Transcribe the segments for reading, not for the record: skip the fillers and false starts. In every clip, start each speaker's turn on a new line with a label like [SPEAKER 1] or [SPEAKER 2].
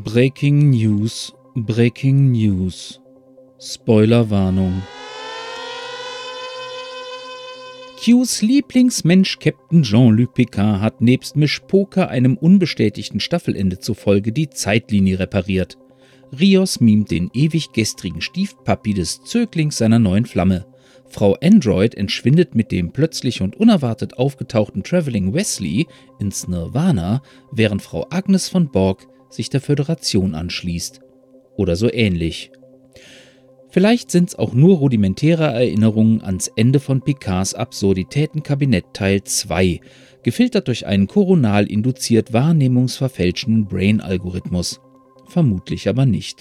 [SPEAKER 1] Breaking News, Breaking News. Spoilerwarnung. Qs Lieblingsmensch Captain Jean-Luc Picard hat nebst Mischpoker einem unbestätigten Staffelende zufolge die Zeitlinie repariert. Rios mimt den ewig gestrigen Stiefpapi des Zöglings seiner neuen Flamme. Frau Android entschwindet mit dem plötzlich und unerwartet aufgetauchten Traveling Wesley ins Nirvana, während Frau Agnes von Borg sich der Föderation anschließt. Oder so ähnlich. Vielleicht sind's auch nur rudimentäre Erinnerungen ans Ende von Picards Absurditätenkabinett Teil 2, gefiltert durch einen koronal induziert wahrnehmungsverfälschenden Brain-Algorithmus. Vermutlich aber nicht.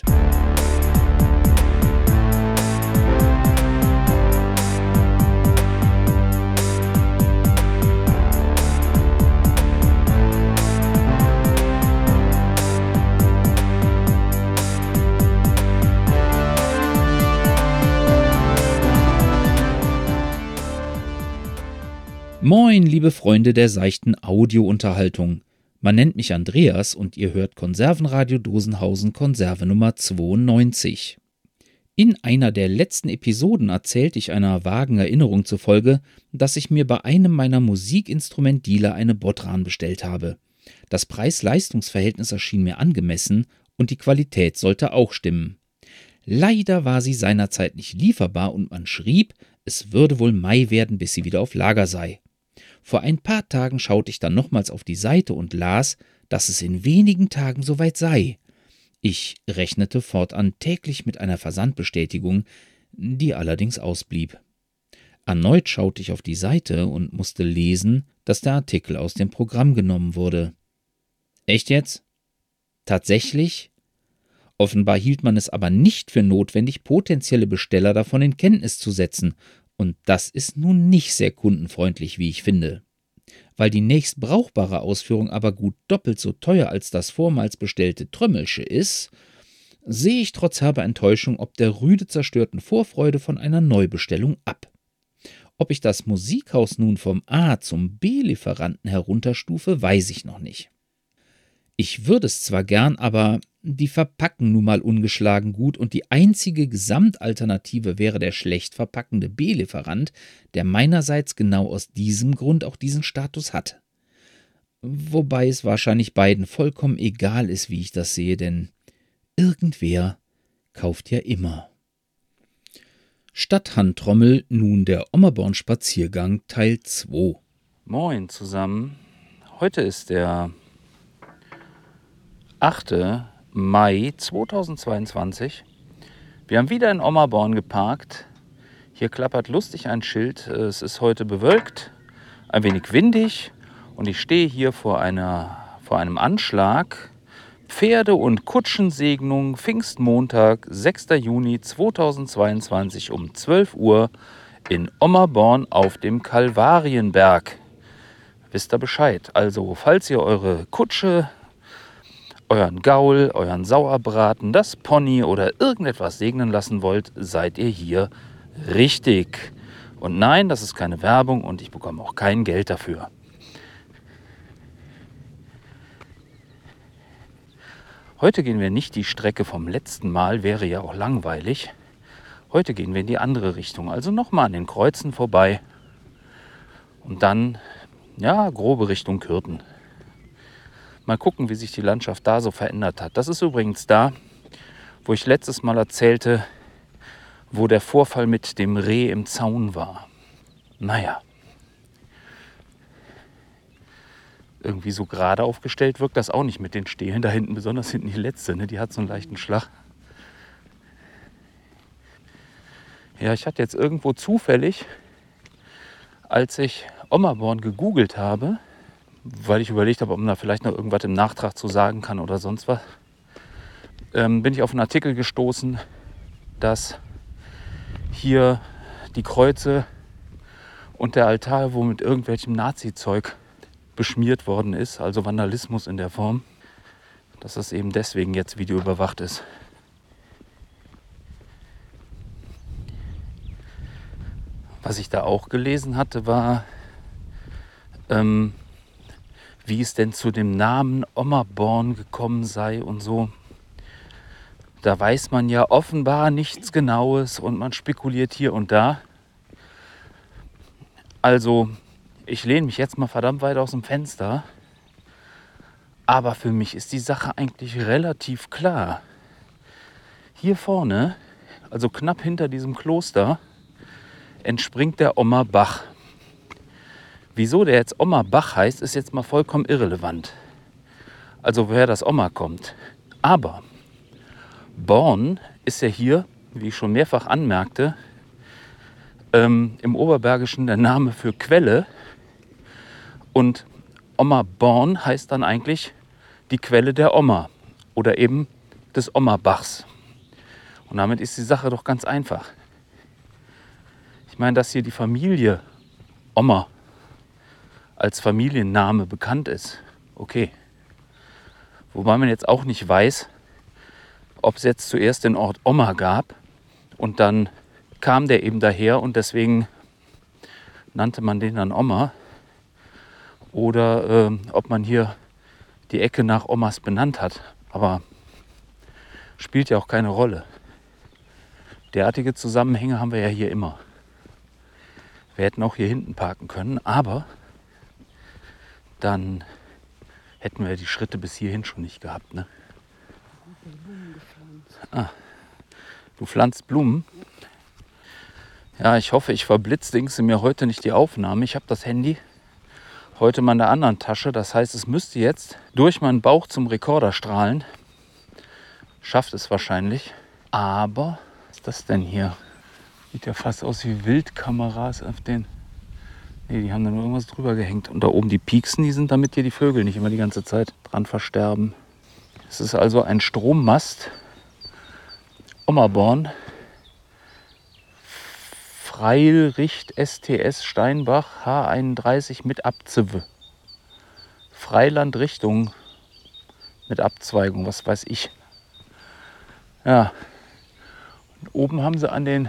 [SPEAKER 1] Moin, liebe Freunde der seichten Audiounterhaltung. Man nennt mich Andreas und ihr hört Konservenradio Dosenhausen Konserve Nummer 92. In einer der letzten Episoden erzählte ich einer vagen Erinnerung zufolge, dass ich mir bei einem meiner Musikinstrumentdealer eine Bodhran bestellt habe. Das Preis-Leistungs-Verhältnis erschien mir angemessen und die Qualität sollte auch stimmen. Leider war sie seinerzeit nicht lieferbar und man schrieb, es würde wohl Mai werden, bis sie wieder auf Lager sei. Vor ein paar Tagen schaute ich dann nochmals auf die Seite und las, dass es in wenigen Tagen soweit sei. Ich rechnete fortan täglich mit einer Versandbestätigung, die allerdings ausblieb. Erneut schaute ich auf die Seite und musste lesen, dass der Artikel aus dem Programm genommen wurde. Echt jetzt? Tatsächlich? Offenbar hielt man es aber nicht für notwendig, potenzielle Besteller davon in Kenntnis zu setzen. Und das ist nun nicht sehr kundenfreundlich, wie ich finde. Weil die nächst brauchbare Ausführung aber gut doppelt so teuer als das vormals bestellte Trömmelsche ist, sehe ich trotz herber Enttäuschung ob der rüde zerstörten Vorfreude von einer Neubestellung ab. Ob ich das Musikhaus nun vom A zum B-Lieferanten herunterstufe, weiß ich noch nicht. Ich würde es zwar gern, aber die verpacken nun mal ungeschlagen gut und die einzige Gesamtalternative wäre der schlecht verpackende B-Lieferant, der meinerseits genau aus diesem Grund auch diesen Status hat. Wobei es wahrscheinlich beiden vollkommen egal ist, wie ich das sehe, denn irgendwer kauft ja immer. Statt Handtrommel nun der Ommerborn-Spaziergang Teil 2.
[SPEAKER 2] Moin zusammen, heute ist der 8. Mai 2022. Wir haben wieder in Ommerborn geparkt. Hier klappert lustig ein Schild. Es ist heute bewölkt, ein wenig windig und ich stehe hier vor einem Anschlag. Pferde- und Kutschensegnung, Pfingstmontag, 6. Juni 2022 um 12 Uhr in Ommerborn auf dem Kalvarienberg. Wisst ihr Bescheid? Also, falls ihr eure Kutsche, euren Gaul, euren Sauerbraten, das Pony oder irgendetwas segnen lassen wollt, seid ihr hier richtig. Und nein, das ist keine Werbung und ich bekomme auch kein Geld dafür. Heute gehen wir nicht die Strecke vom letzten Mal, wäre ja auch langweilig. Heute gehen wir in die andere Richtung, also nochmal an den Kreuzen vorbei und dann, ja, grobe Richtung Kürten. Mal gucken, wie sich die Landschaft da so verändert hat. Das ist übrigens da, wo ich letztes Mal erzählte, wo der Vorfall mit dem Reh im Zaun war. Naja. Irgendwie so gerade aufgestellt wirkt das auch nicht mit den Stelen da hinten, besonders hinten die letzte, ne? Die hat so einen leichten Schlag. Ja, ich hatte jetzt irgendwo zufällig, als ich Ommerborn gegoogelt habe, weil ich überlegt habe, ob man da vielleicht noch irgendwas im Nachtrag zu sagen kann oder sonst was, bin ich auf einen Artikel gestoßen, dass hier die Kreuze und der Altar, wo mit irgendwelchem Nazi-Zeug beschmiert worden ist, also Vandalismus in der Form, dass das eben deswegen jetzt videoüberwacht ist. Was ich da auch gelesen hatte, war, wie es denn zu dem Namen Ommerborn gekommen sei und so. da weiß man ja offenbar nichts Genaues und man spekuliert hier und da. Also ich lehne mich jetzt mal verdammt weit aus dem Fenster. Aber für mich ist die Sache eigentlich relativ klar. Hier vorne, also knapp hinter diesem Kloster, entspringt der Ommer Bach. Wieso der jetzt Ommer Bach heißt, ist jetzt mal vollkommen irrelevant. Also woher das Ommer kommt. Aber Born ist ja hier, wie ich schon mehrfach anmerkte, im Oberbergischen der Name für Quelle. Und Ommerborn heißt dann eigentlich die Quelle der Ommer oder eben des Ommerbachs. Und damit ist die Sache doch ganz einfach. Ich meine, dass hier die Familie Ommer als Familienname bekannt ist, okay. Wobei man jetzt auch nicht weiß, ob es jetzt zuerst den Ort Ommer gab und dann kam der eben daher und deswegen nannte man den dann Ommer. Oder ob man hier die Ecke nach Ommers benannt hat. Aber spielt ja auch keine Rolle. Derartige Zusammenhänge haben wir ja hier immer. Wir hätten auch hier hinten parken können, aber dann hätten wir die Schritte bis hierhin schon nicht gehabt. Ne? Ah, du pflanzt Blumen? Ja, ich hoffe, ich verblitzdingse mir heute nicht die Aufnahme. Ich habe das Handy heute mal in der anderen Tasche. Das heißt, es müsste jetzt durch meinen Bauch zum Rekorder strahlen. Schafft es wahrscheinlich. Aber, was ist das denn hier? Sieht ja fast aus wie Wildkameras auf den... Ne, die haben da nur irgendwas drüber gehängt. Und da oben die Pieksen, die sind, damit hier die Vögel nicht immer die ganze Zeit dran versterben. Es ist also ein Strommast. Ommerborn. Freilicht STS Steinbach H31 mit Abzive. Freilandrichtung mit Abzweigung, was weiß ich. Ja. Und oben haben sie an den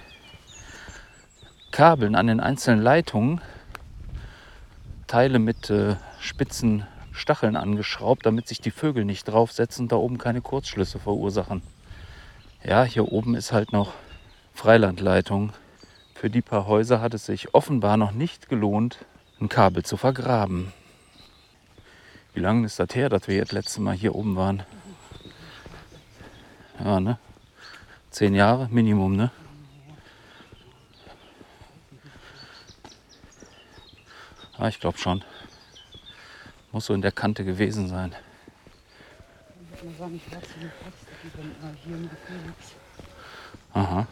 [SPEAKER 2] Kabeln, an den einzelnen Leitungen Teile mit spitzen Stacheln angeschraubt, damit sich die Vögel nicht draufsetzen und da oben keine Kurzschlüsse verursachen. Ja, hier oben ist halt noch Freilandleitung. Für die paar Häuser hat es sich offenbar noch nicht gelohnt, ein Kabel zu vergraben. Wie lange ist das her, dass wir jetzt das letzte Mal hier oben waren? Ja, ne? 10 Jahre Minimum, ne? Ja, ich glaube schon. Muss so in der Kante gewesen sein. Aha.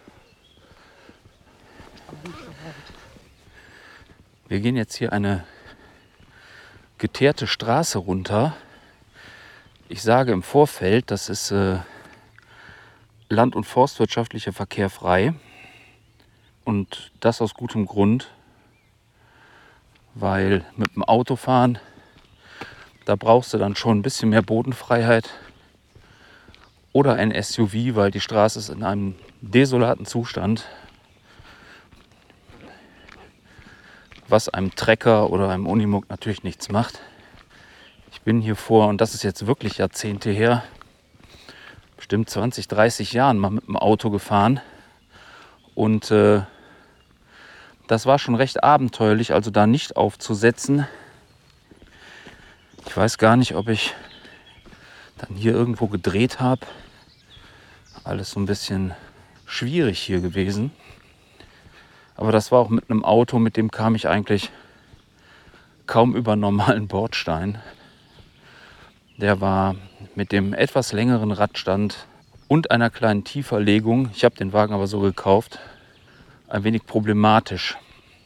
[SPEAKER 2] Wir gehen jetzt hier eine geteerte Straße runter. Ich sage im Vorfeld, das ist land- und forstwirtschaftlicher Verkehr frei. Und das aus gutem Grund, weil mit dem Autofahren, da brauchst du dann schon ein bisschen mehr Bodenfreiheit. Oder ein SUV, weil die Straße ist in einem desolaten Zustand, was einem Trecker oder einem Unimog natürlich nichts macht. Ich bin hier vor, und das ist jetzt wirklich Jahrzehnte her, bestimmt 20, 30 Jahren mal mit dem Auto gefahren. Und das war schon recht abenteuerlich, also da nicht aufzusetzen. Ich weiß gar nicht, ob ich dann hier irgendwo gedreht habe. Alles so ein bisschen schwierig hier gewesen. Aber das war auch mit einem Auto, mit dem kam ich eigentlich kaum über normalen Bordstein. Der war mit dem etwas längeren Radstand und einer kleinen Tieferlegung, ich habe den Wagen aber so gekauft, ein wenig problematisch.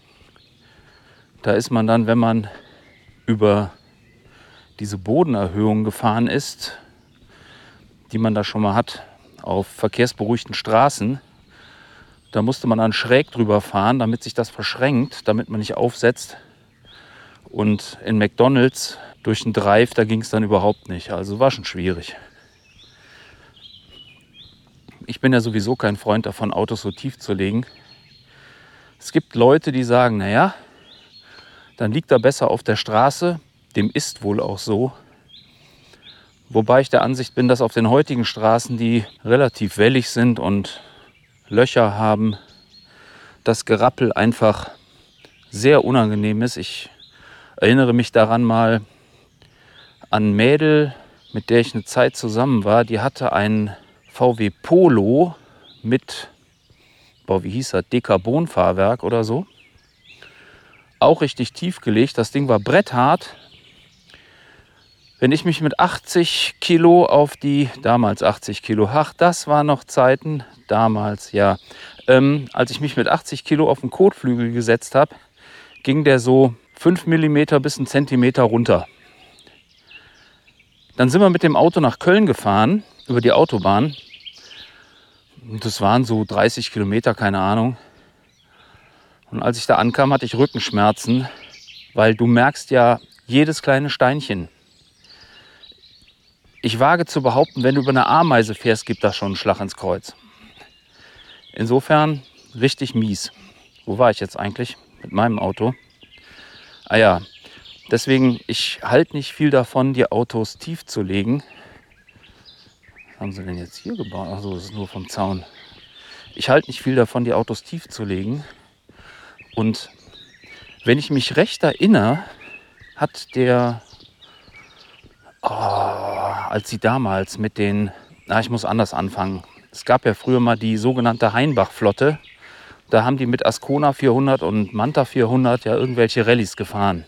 [SPEAKER 2] Da ist man dann, wenn man über diese Bodenerhöhung gefahren ist, die man da schon mal hat, auf verkehrsberuhigten Straßen, da musste man dann schräg drüber fahren, damit sich das verschränkt, damit man nicht aufsetzt. Und in McDonald's durch den Drive, da ging es dann überhaupt nicht. Also war schon schwierig. Ich bin ja sowieso kein Freund davon, Autos so tief zu legen. Es gibt Leute, die sagen, naja, dann liegt er besser auf der Straße. Dem ist wohl auch so. Wobei ich der Ansicht bin, dass auf den heutigen Straßen, die relativ wellig sind und Löcher haben, das Gerappel einfach sehr unangenehm ist. Ich erinnere mich daran mal an ein Mädel, mit der ich eine Zeit zusammen war. Die hatte einen VW Polo mit, wie hieß das, Dekarbonfahrwerk oder so. Auch richtig tief gelegt. Das Ding war bretthart. Wenn ich mich mit 80 Kilo auf damals 80 Kilo, ach, das waren noch Zeiten, damals, ja. Als ich mich mit 80 Kilo auf den Kotflügel gesetzt habe, ging der so 5 mm bis 1 Zentimeter runter. Dann sind wir mit dem Auto nach Köln gefahren, über die Autobahn. Das waren so 30 Kilometer, keine Ahnung. Und als ich da ankam, hatte ich Rückenschmerzen, weil du merkst ja jedes kleine Steinchen. Ich wage zu behaupten, wenn du über eine Ameise fährst, gibt das schon einen Schlag ins Kreuz. Insofern richtig mies. Wo war ich jetzt eigentlich mit meinem Auto? Ah ja, deswegen, ich halte nicht viel davon, die Autos tief zu legen. Was haben sie denn jetzt hier gebaut? Achso, das ist nur vom Zaun. Ich halte nicht viel davon, die Autos tief zu legen. Und wenn ich mich recht erinnere, hat als sie damals mit ich muss anders anfangen. Es gab ja früher mal die sogenannte Heinbach-Flotte. Da haben die mit Ascona 400 und Manta 400 ja irgendwelche Rallyes gefahren.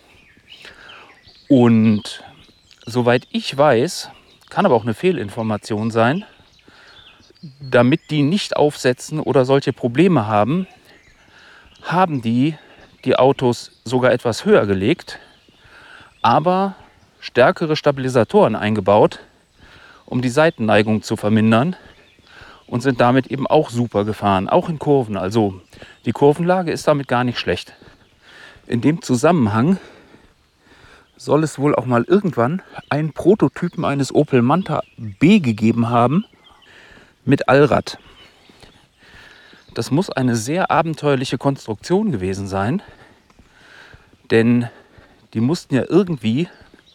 [SPEAKER 2] Und soweit ich weiß, kann aber auch eine Fehlinformation sein, damit die nicht aufsetzen oder solche Probleme haben die Autos sogar etwas höher gelegt, aber stärkere Stabilisatoren eingebaut, um die Seitenneigung zu vermindern und sind damit eben auch super gefahren, auch in Kurven. Also die Kurvenlage ist damit gar nicht schlecht. In dem Zusammenhang soll es wohl auch mal irgendwann einen Prototypen eines Opel Manta B gegeben haben mit Allrad. Das muss eine sehr abenteuerliche Konstruktion gewesen sein, denn die mussten ja irgendwie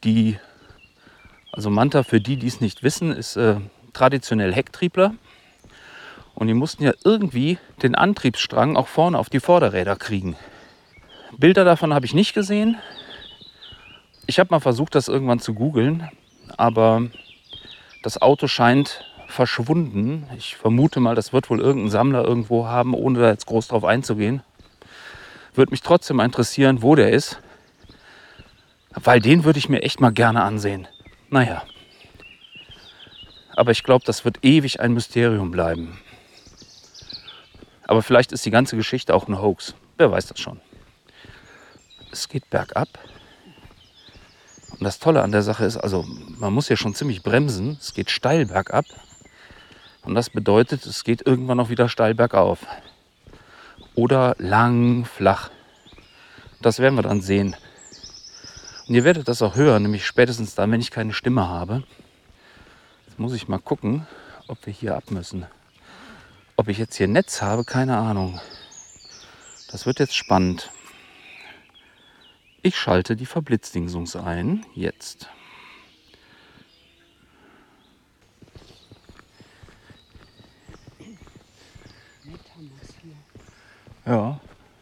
[SPEAKER 2] also Manta, für die es nicht wissen, ist traditionell Hecktriebler. Und die mussten ja irgendwie den Antriebsstrang auch vorne auf die Vorderräder kriegen. Bilder davon habe ich nicht gesehen. Ich habe mal versucht, das irgendwann zu googeln, aber das Auto scheint verschwunden. Ich vermute mal, das wird wohl irgendein Sammler irgendwo haben, ohne da jetzt groß drauf einzugehen. Würde mich trotzdem interessieren, wo der ist, weil den würde ich mir echt mal gerne ansehen. Naja, aber ich glaube, das wird ewig ein Mysterium bleiben. Aber vielleicht ist die ganze Geschichte auch ein Hoax. Wer weiß das schon. Es geht bergab. Und das Tolle an der Sache ist, also man muss ja schon ziemlich bremsen. Es geht steil bergab. Und das bedeutet, es geht irgendwann auch wieder steil bergauf. Oder lang, flach. Das werden wir dann sehen. Und ihr werdet das auch hören, nämlich spätestens dann, wenn ich keine Stimme habe. Jetzt muss ich mal gucken, ob wir hier ab müssen. Ob ich jetzt hier Netz habe, keine Ahnung. Das wird jetzt spannend. Ich schalte die Verblitzdingsung ein. Jetzt. Ja.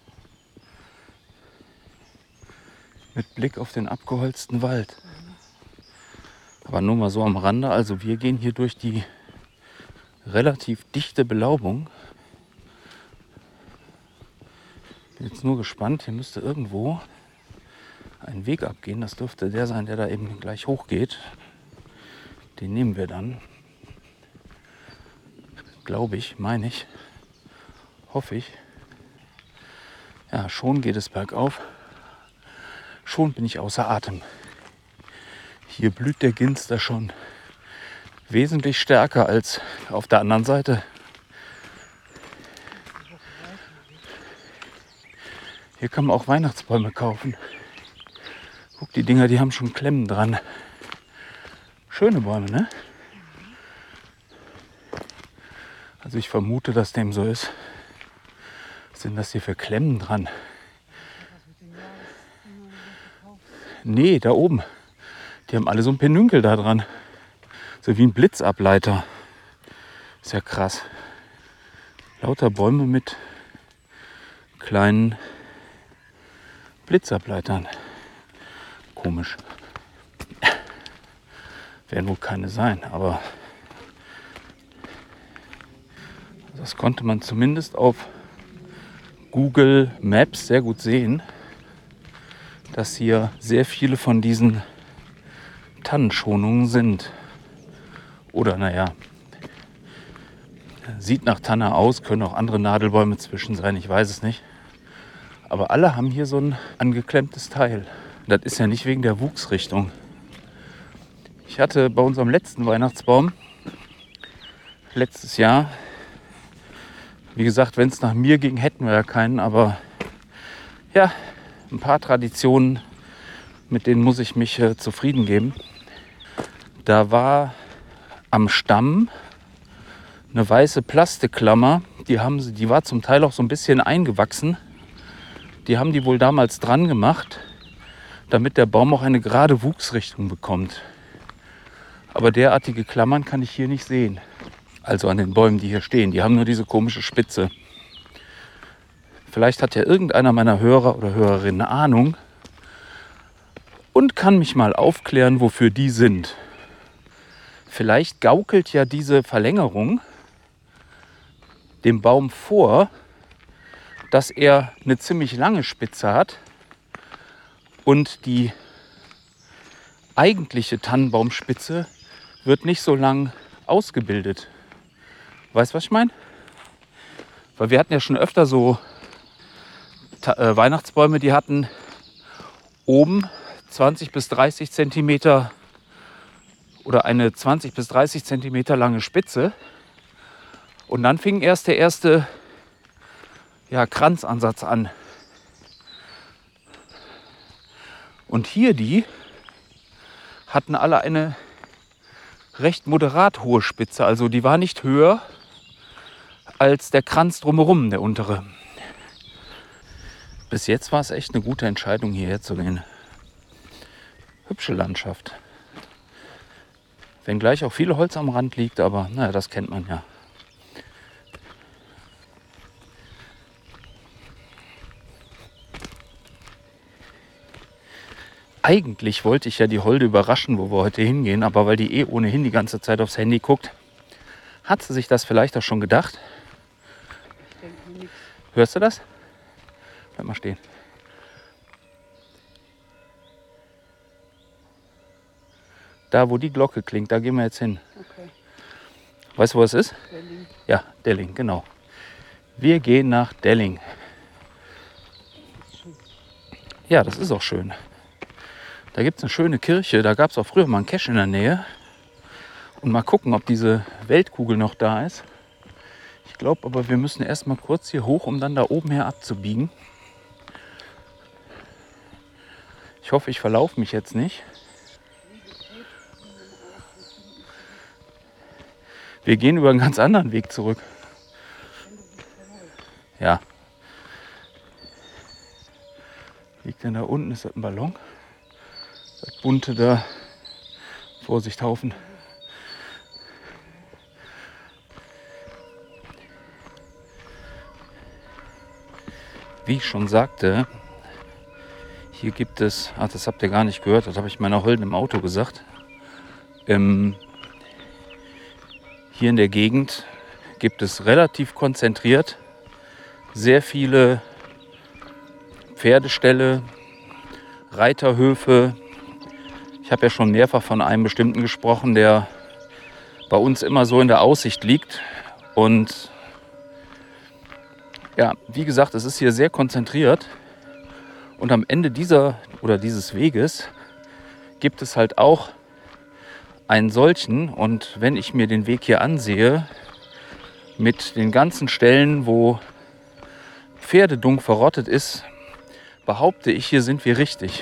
[SPEAKER 2] Mit Blick auf den abgeholzten Wald. Aber nur mal so am Rande. Also wir gehen hier durch die relativ dichte Belaubung. Bin jetzt nur gespannt. Hier müsste irgendwo ein Weg abgehen. Das dürfte der sein, der da eben gleich hochgeht. Den nehmen wir dann. Glaube ich, meine ich. Hoffe ich. Ja, schon geht es bergauf. Schon bin ich außer Atem. Hier blüht der Ginster schon wesentlich stärker als auf der anderen Seite. Hier kann man auch Weihnachtsbäume kaufen. Guck, die Dinger, die haben schon Klemmen dran. Schöne Bäume, ne? Also ich vermute, dass dem so ist. Was sind das hier für Klemmen dran? Nee, da oben. Die haben alle so ein Penünkel da dran. So wie ein Blitzableiter. Ist ja krass. Lauter Bäume mit kleinen Blitzableitern. Komisch. Werden wohl keine sein, aber das konnte man zumindest auf Google Maps sehr gut sehen, dass hier sehr viele von diesen Tannenschonungen sind. Oder naja, sieht nach Tanne aus, können auch andere Nadelbäume zwischen sein, ich weiß es nicht. Aber alle haben hier so ein angeklemmtes Teil. Das ist ja nicht wegen der Wuchsrichtung. Ich hatte bei unserem letzten Weihnachtsbaum letztes Jahr, wie gesagt, wenn es nach mir ging, hätten wir ja keinen, aber ja, ein paar Traditionen, mit denen muss ich mich zufrieden geben. Da war am Stamm eine weiße Plastikklammer, die war zum Teil auch so ein bisschen eingewachsen. Die haben die wohl damals dran gemacht, damit der Baum auch eine gerade Wuchsrichtung bekommt. Aber derartige Klammern kann ich hier nicht sehen. Also an den Bäumen, die hier stehen. Die haben nur diese komische Spitze. Vielleicht hat ja irgendeiner meiner Hörer oder Hörerinnen eine Ahnung und kann mich mal aufklären, wofür die sind. Vielleicht gaukelt ja diese Verlängerung dem Baum vor, dass er eine ziemlich lange Spitze hat und die eigentliche Tannenbaumspitze wird nicht so lang ausgebildet. Weißt du, was ich meine? Weil wir hatten ja schon öfter so Weihnachtsbäume, die hatten oben 20 bis 30 Zentimeter oder eine 20 bis 30 Zentimeter lange Spitze. Und dann fing erst der erste Kranzansatz an. Und hier die hatten alle eine recht moderat hohe Spitze. Also die war nicht höher als der Kranz drumherum, der untere. Bis jetzt war es echt eine gute Entscheidung, hierher zu gehen. Hübsche Landschaft. Wenngleich auch viel Holz am Rand liegt, aber naja, das kennt man ja. Eigentlich wollte ich ja die Holde überraschen, wo wir heute hingehen, aber weil die ohnehin die ganze Zeit aufs Handy guckt, hat sie sich das vielleicht auch schon gedacht. Hörst du das? Bleib mal stehen. Da, wo die Glocke klingt, da gehen wir jetzt hin.
[SPEAKER 3] Okay.
[SPEAKER 2] Weißt du, wo es ist?
[SPEAKER 3] Delling.
[SPEAKER 2] Ja, Delling, genau. Wir gehen nach Delling. Ja, das ist auch schön. Da gibt es eine schöne Kirche. Da gab es auch früher mal einen Cache in der Nähe. Und mal gucken, ob diese Weltkugel noch da ist. Ich glaube aber, wir müssen erst mal kurz hier hoch, um dann da oben her abzubiegen. Ich hoffe, ich verlaufe mich jetzt nicht. Wir gehen über einen ganz anderen Weg zurück. Ja. Liegt denn da unten? Ist das ein Ballon? Das bunte da. Vorsicht, Haufen. Wie ich schon sagte, hier gibt es, das habt ihr gar nicht gehört, das habe ich meiner Holden im Auto gesagt. Hier in der Gegend gibt es relativ konzentriert sehr viele Pferdeställe, Reiterhöfe. Ich habe ja schon mehrfach von einem bestimmten gesprochen, der bei uns immer so in der Aussicht liegt. Und ja, wie gesagt, es ist hier sehr konzentriert. Und am Ende dieses Weges gibt es halt auch einen solchen. Und wenn ich mir den Weg hier ansehe, mit den ganzen Stellen, wo Pferdedung verrottet ist, behaupte ich, hier sind wir richtig.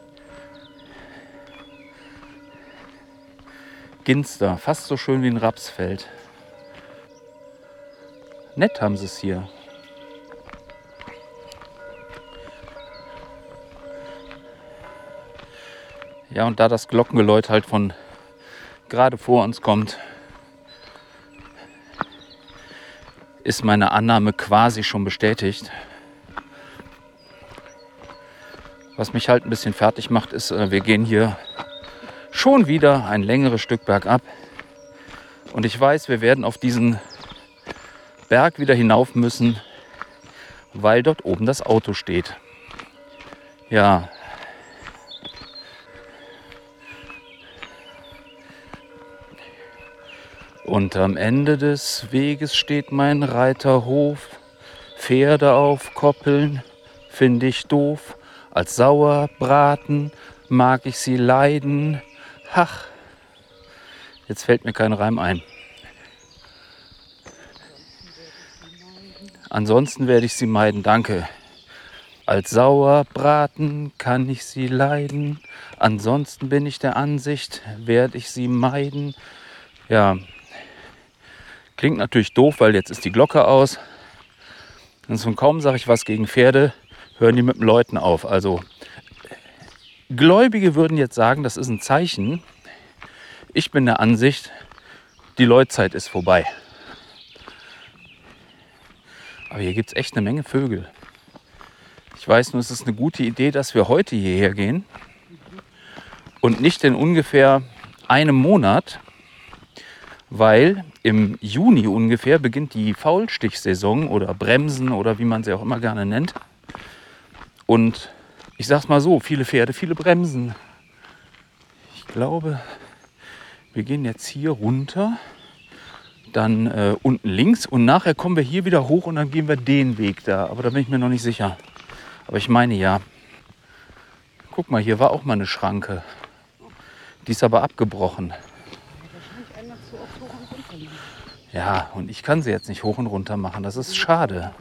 [SPEAKER 2] Ginster, fast so schön wie ein Rapsfeld. Nett haben sie es hier. Ja, und da das Glockengeläut halt von gerade vor uns kommt, ist meine Annahme quasi schon bestätigt. Was mich halt ein bisschen fertig macht, ist, wir gehen hier schon wieder ein längeres Stück bergab. Und ich weiß, wir werden auf diesen Berg wieder hinauf müssen, weil dort oben das Auto steht. Ja. Und am Ende des Weges steht mein Reiterhof. Pferde aufkoppeln, finde ich doof. Als Sauerbraten mag ich sie leiden. Ach, jetzt fällt mir kein Reim ein. Ansonsten werde ich sie meiden, danke. Als Sauerbraten kann ich sie leiden. Ansonsten bin ich der Ansicht, werde ich sie meiden. Ja, klingt natürlich doof, weil jetzt ist die Glocke aus. Und kaum sage ich was gegen Pferde, hören die mit dem Läuten auf. Also Gläubige würden jetzt sagen, das ist ein Zeichen. Ich bin der Ansicht, die Läutzeit ist vorbei. Aber hier gibt es echt eine Menge Vögel. Ich weiß nur, es ist eine gute Idee, dass wir heute hierher gehen und nicht in ungefähr einem Monat, weil im Juni ungefähr beginnt die Faulstichsaison oder Bremsen oder wie man sie auch immer gerne nennt. Und ich sag's mal so, viele Pferde, viele Bremsen. Ich glaube, wir gehen jetzt hier runter, dann unten links und nachher kommen wir hier wieder hoch und dann gehen wir den Weg da. Aber da bin ich mir noch nicht sicher. Aber ich meine ja. Guck mal, hier war auch mal eine Schranke. Die ist aber abgebrochen. Ja, und ich kann sie jetzt nicht hoch und runter machen. Das ist schade.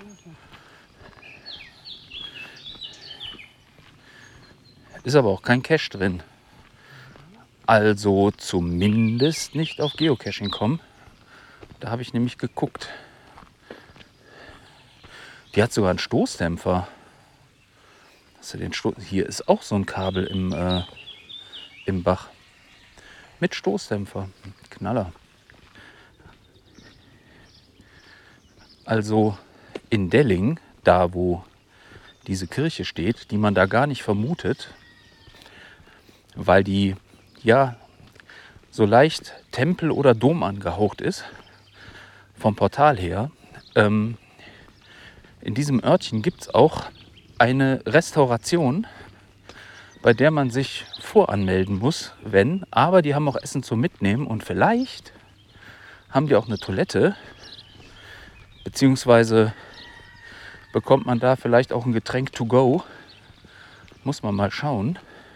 [SPEAKER 2] Ist aber auch kein Cache drin. Also zumindest nicht auf Geocaching.com. Da habe ich nämlich geguckt. Die hat sogar einen Stoßdämpfer. Hast du den Hier ist auch so ein Kabel im Bach. Mit Stoßdämpfer. Knaller. Also in Delling, da wo diese Kirche steht, die man da gar nicht vermutet, weil die ja so leicht Tempel- oder Dom angehaucht ist, vom Portal her. In diesem Örtchen gibt es auch eine Restauration, bei der man sich voranmelden muss, aber die haben auch Essen zum Mitnehmen und vielleicht haben die auch eine Toilette, beziehungsweise bekommt man da vielleicht auch ein Getränk to go. Muss man mal schauen.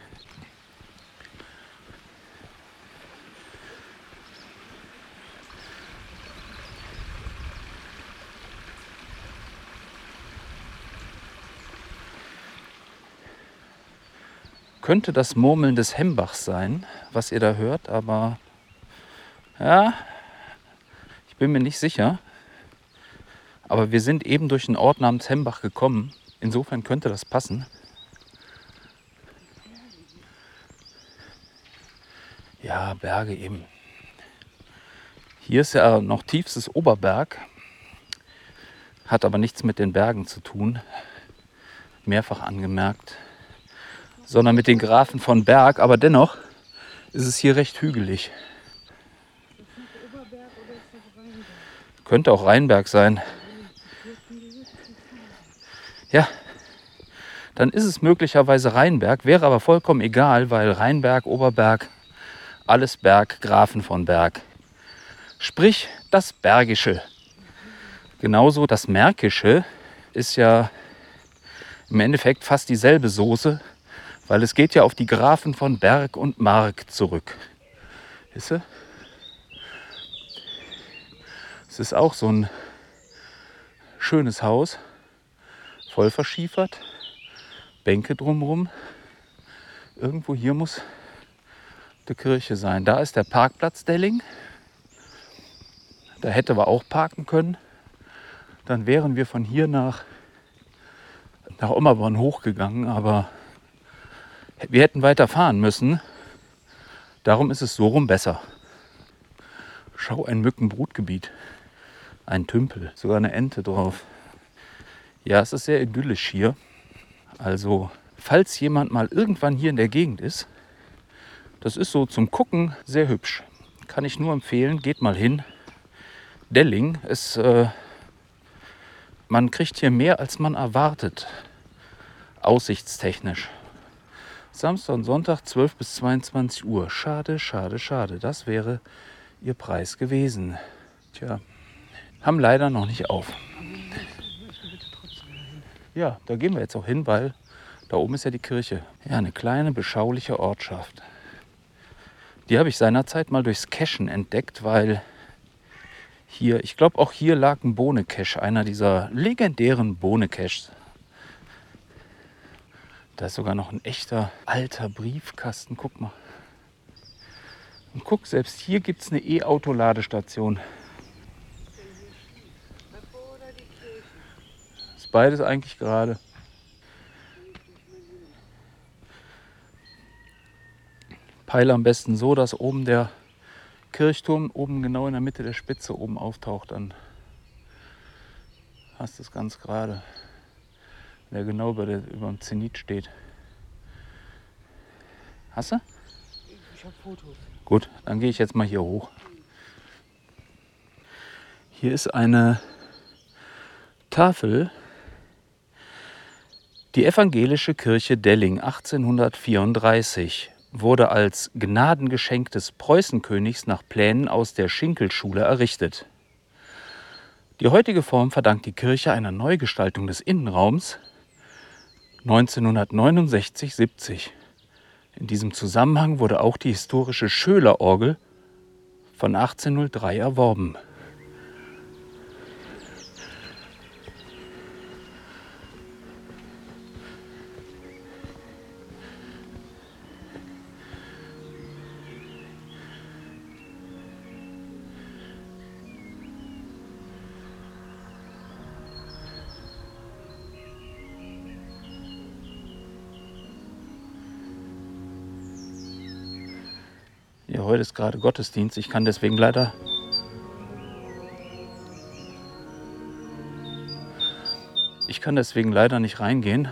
[SPEAKER 2] Könnte das Murmeln des Hembachs sein, was ihr da hört, aber ja, ich bin mir nicht sicher. Aber wir sind eben durch einen Ort namens Hembach gekommen. Insofern könnte das passen. Ja, Berge eben. Hier ist ja noch tiefstes Oberberg. Hat aber nichts mit den Bergen zu tun. Mehrfach angemerkt. Sondern mit den Grafen von Berg. Aber dennoch ist es hier recht hügelig. Könnte auch Rheinberg sein. Ja, dann ist es möglicherweise Rheinberg, wäre aber vollkommen egal, weil Rheinberg, Oberberg, alles Berg, Grafen von Berg. Sprich, das Bergische. Genauso das Märkische ist ja im Endeffekt fast dieselbe Soße, weil es geht ja auf die Grafen von Berg und Mark zurück. Wisst ihr? Es ist auch so ein schönes Haus. Voll verschiefert, Bänke drumherum. Irgendwo hier muss die Kirche sein. Da ist der Parkplatz Delling. Da hätte wir auch parken können. Dann wären wir von hier nach Ommerborn hochgegangen, aber wir hätten weiter fahren müssen. Darum ist es so rum besser. Schau, ein Mückenbrutgebiet. Ein Tümpel, sogar eine Ente drauf. Ja, es ist sehr idyllisch hier. Also, falls jemand mal irgendwann hier in der Gegend ist, das ist so zum Gucken sehr hübsch. Kann ich nur empfehlen, geht mal hin. Delling ist, man kriegt hier mehr, als man erwartet, aussichtstechnisch. Samstag und Sonntag 12 bis 22 Uhr. Schade, schade, schade. Das wäre ihr Preis gewesen. Tja, haben leider noch nicht auf. Ja, da gehen wir jetzt auch hin, weil da oben ist ja die Kirche. Ja, eine kleine, beschauliche Ortschaft. Die habe ich seinerzeit mal durchs Cachen entdeckt, weil hier, ich glaube auch hier lag ein Bohne-Cache, einer dieser legendären Bohne-Caches. Da ist sogar noch ein echter alter Briefkasten, guck mal. Und guck, selbst hier gibt es eine E-Auto-Ladestation. Ist beides eigentlich gerade. Peile am besten so, dass oben der Kirchturm oben genau in der Mitte der Spitze oben auftaucht. Dann hast du es ganz gerade. Der genau über dem Zenit steht. Hast du?
[SPEAKER 3] Ich habe Fotos.
[SPEAKER 2] Gut, dann gehe ich jetzt mal hier hoch. Hier ist eine Tafel. Die evangelische Kirche Delling 1834 wurde als Gnadengeschenk des Preußenkönigs nach Plänen aus der Schinkelschule errichtet. Die heutige Form verdankt die Kirche einer Neugestaltung des Innenraums 1969-70. In diesem Zusammenhang wurde auch die historische Schöler-Orgel von 1803 erworben. Ja, heute ist gerade Gottesdienst. Ich kann deswegen leider nicht reingehen.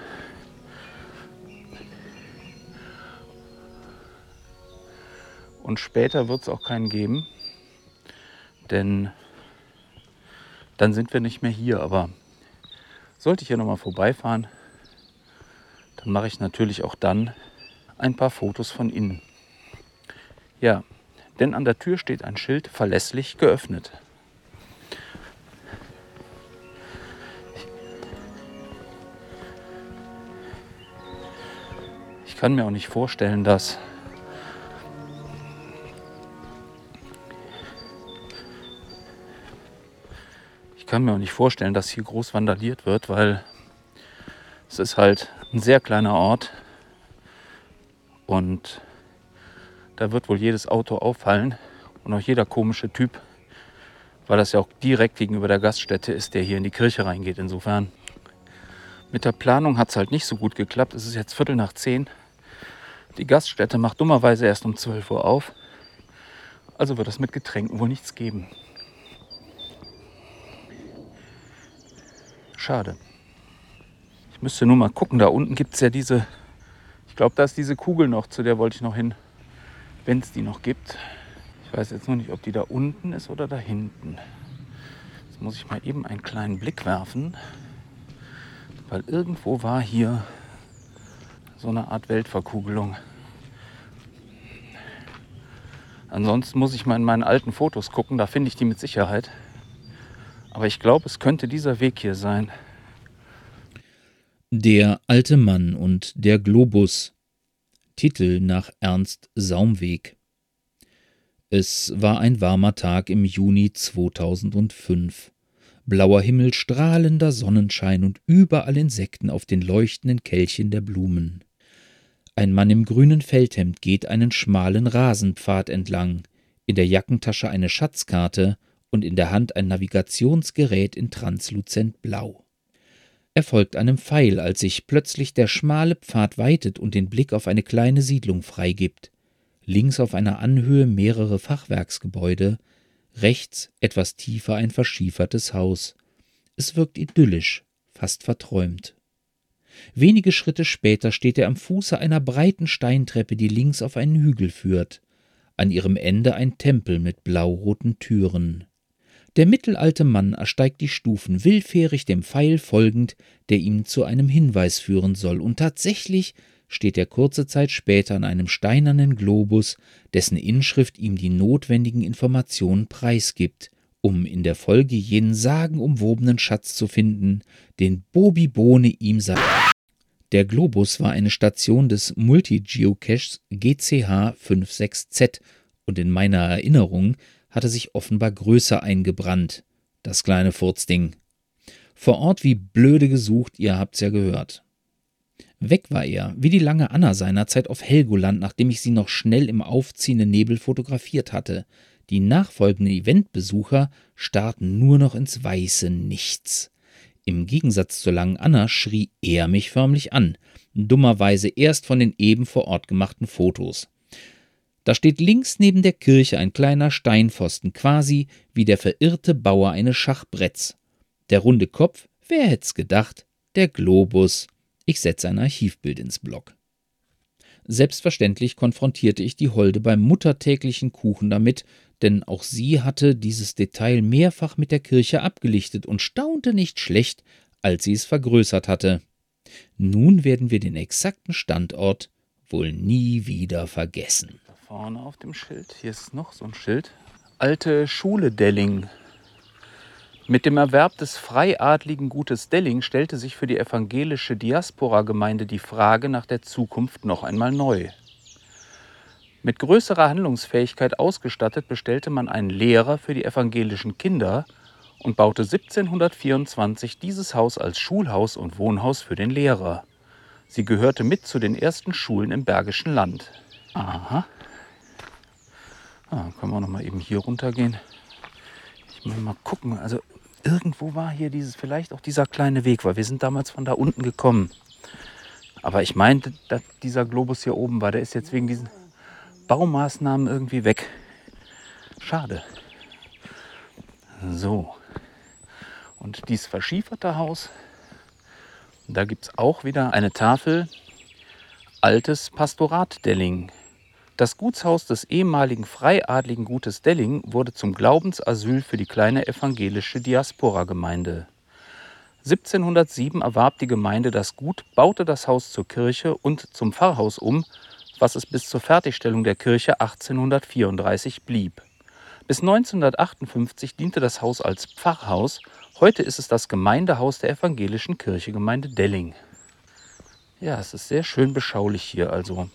[SPEAKER 2] Und später wird es auch keinen geben, denn dann sind wir nicht mehr hier. Aber sollte ich hier nochmal vorbeifahren, dann mache ich natürlich auch dann ein paar Fotos von innen. Ja, denn an der Tür steht ein Schild: verlässlich geöffnet. Ich kann mir auch nicht vorstellen, dass hier groß vandaliert wird, weil es ist halt ein sehr kleiner Ort und da wird wohl jedes Auto auffallen und auch jeder komische Typ, weil das ja auch direkt gegenüber der Gaststätte ist, der hier in die Kirche reingeht. Insofern, mit der Planung hat es halt nicht so gut geklappt. Es ist jetzt 9:15. Die Gaststätte macht dummerweise erst um 12 Uhr auf. Also wird es mit Getränken wohl nichts geben. Schade. Ich müsste nur mal gucken, da unten gibt es ja diese, ich glaube, da ist diese Kugel noch, zu der wollte ich noch hin, wenn es die noch gibt. Ich weiß jetzt nur nicht, ob die da unten ist oder da hinten. Jetzt muss ich mal eben einen kleinen Blick werfen, weil irgendwo war hier so eine Art Weltverkugelung. Ansonsten muss ich mal in meinen alten Fotos gucken, da finde ich die mit Sicherheit. Aber ich glaube, es könnte dieser Weg hier sein.
[SPEAKER 1] Der alte Mann und der Globus. Titel nach Ernst Saumweg. Es war ein warmer Tag im Juni 2005. Blauer Himmel, strahlender Sonnenschein und überall Insekten auf den leuchtenden Kelchen der Blumen. Ein Mann im grünen Feldhemd geht einen schmalen Rasenpfad entlang, in der Jackentasche eine Schatzkarte und in der Hand ein Navigationsgerät in transluzent Blau. Er folgt einem Pfeil, als sich plötzlich der schmale Pfad weitet und den Blick auf eine kleine Siedlung freigibt. Links auf einer Anhöhe mehrere Fachwerksgebäude, Rechts, etwas tiefer, ein verschiefertes Haus. Es wirkt idyllisch, fast verträumt. Wenige Schritte später steht er am Fuße einer breiten Steintreppe, die links auf einen Hügel führt. An ihrem Ende ein Tempel mit blauroten Türen. Der mittelalte Mann ersteigt die Stufen, willfährig dem Pfeil folgend, der ihn zu einem Hinweis führen soll, und tatsächlich steht er kurze Zeit später an einem steinernen Globus, dessen Inschrift ihm die notwendigen Informationen preisgibt, um in der Folge jenen sagenumwobenen Schatz zu finden, den Bobi Bohne ihm sagt. Der Globus war eine Station des Multi-Geocaches GCH56Z und in meiner Erinnerung hatte sich offenbar größer eingebrannt, das kleine Furzding. Vor Ort wie blöde gesucht, ihr habt's ja gehört. Weg war er, wie die lange Anna seinerzeit auf Helgoland, nachdem ich sie noch schnell im aufziehenden Nebel fotografiert hatte. Die nachfolgenden Eventbesucher starrten nur noch ins weiße Nichts. Im Gegensatz zur langen Anna schrie er mich förmlich an, dummerweise erst von den eben vor Ort gemachten Fotos. Da steht links neben der Kirche ein kleiner Steinpfosten, quasi wie der verirrte Bauer eines Schachbretts. Der runde Kopf, wer hätt's gedacht, der Globus. Ich setze ein Archivbild ins Blog. Selbstverständlich konfrontierte ich die Holde beim muttertäglichen Kuchen damit, denn auch sie hatte dieses Detail mehrfach mit der Kirche abgelichtet und staunte nicht schlecht, als sie es vergrößert hatte. Nun werden wir den exakten Standort wohl nie wieder vergessen.
[SPEAKER 2] Da vorne auf dem Schild, hier ist noch so ein Schild. Alte Schule Delling. Mit dem Erwerb des freiadligen Gutes Delling stellte sich für die evangelische Diaspora-Gemeinde die Frage nach der Zukunft noch einmal neu. Mit größerer Handlungsfähigkeit ausgestattet, bestellte man einen Lehrer für die evangelischen Kinder und baute 1724 dieses Haus als Schulhaus und Wohnhaus für den Lehrer. Sie gehörte mit zu den ersten Schulen im Bergischen Land. Aha. Können wir noch mal eben hier runtergehen. Ich muss mal gucken. Also irgendwo war hier vielleicht auch dieser kleine Weg, weil wir sind damals von da unten gekommen. Aber ich meinte, dass dieser Globus hier oben war. Der ist jetzt wegen diesen Baumaßnahmen irgendwie weg. Schade. So. Und dieses verschieferte Haus, da gibt es auch wieder eine Tafel. Altes Pastorat Delling. Das Gutshaus des ehemaligen freiadligen Gutes Delling wurde zum Glaubensasyl für die kleine evangelische Diaspora-Gemeinde. 1707 erwarb die Gemeinde das Gut, baute das Haus zur Kirche und zum Pfarrhaus um, was es bis zur Fertigstellung der Kirche 1834 blieb. Bis 1958 diente das Haus als Pfarrhaus. Heute ist es das Gemeindehaus der evangelischen Kirchegemeinde Delling. Ja, es ist sehr schön beschaulich hier also.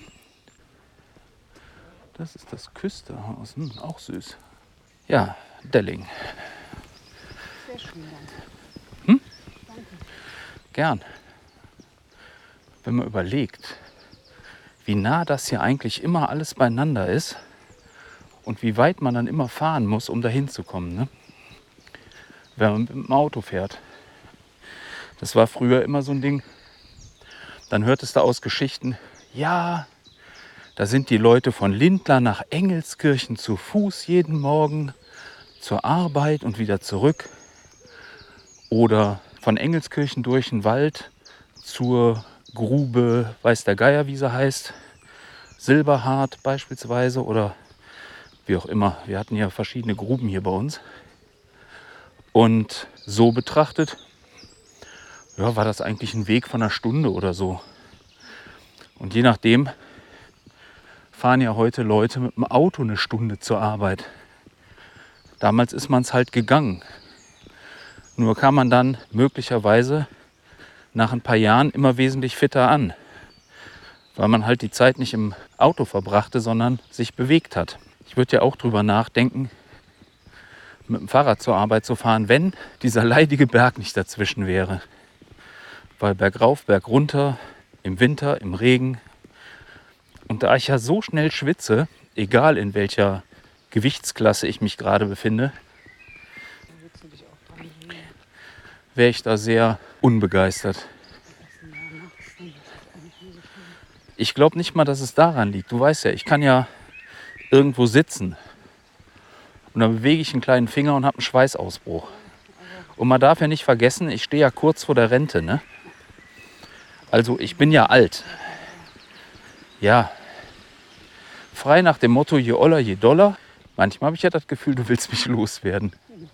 [SPEAKER 2] Das ist das Küsterhaus, auch süß. Ja, Delling.
[SPEAKER 3] Sehr schön, danke. Danke.
[SPEAKER 2] Gern. Wenn man überlegt, wie nah das hier eigentlich immer alles beieinander ist und wie weit man dann immer fahren muss, um dahin zu kommen, ne? Wenn man mit dem Auto fährt. Das war früher immer so ein Ding. Dann hörtest du aus Geschichten, ja, da sind die Leute von Lindlar nach Engelskirchen zu Fuß jeden Morgen zur Arbeit und wieder zurück. Oder von Engelskirchen durch den Wald zur Grube, weiß der Geier, wie sie heißt, Silberhart beispielsweise oder wie auch immer. Wir hatten ja verschiedene Gruben hier bei uns. Und so betrachtet, ja, war das eigentlich ein Weg von einer Stunde oder so. Und je nachdem fahren ja heute Leute mit dem Auto eine Stunde zur Arbeit. Damals ist man es halt gegangen. Nur kam man dann möglicherweise nach ein paar Jahren immer wesentlich fitter an, weil man halt die Zeit nicht im Auto verbrachte, sondern sich bewegt hat. Ich würde ja auch drüber nachdenken, mit dem Fahrrad zur Arbeit zu fahren, wenn dieser leidige Berg nicht dazwischen wäre. Weil bergauf, bergunter, im Winter, im Regen. Und da ich ja so schnell schwitze, egal in welcher Gewichtsklasse ich mich gerade befinde, wäre ich da sehr unbegeistert. Ich glaube nicht mal, dass es daran liegt. Du weißt ja, ich kann ja irgendwo sitzen. Und dann bewege ich einen kleinen Finger und habe einen Schweißausbruch. Und man darf ja nicht vergessen, ich stehe ja kurz vor der Rente, ne? Also ich bin ja alt. Ja. Frei nach dem Motto, je oller, je doller. Manchmal habe ich ja das Gefühl, du willst mich loswerden.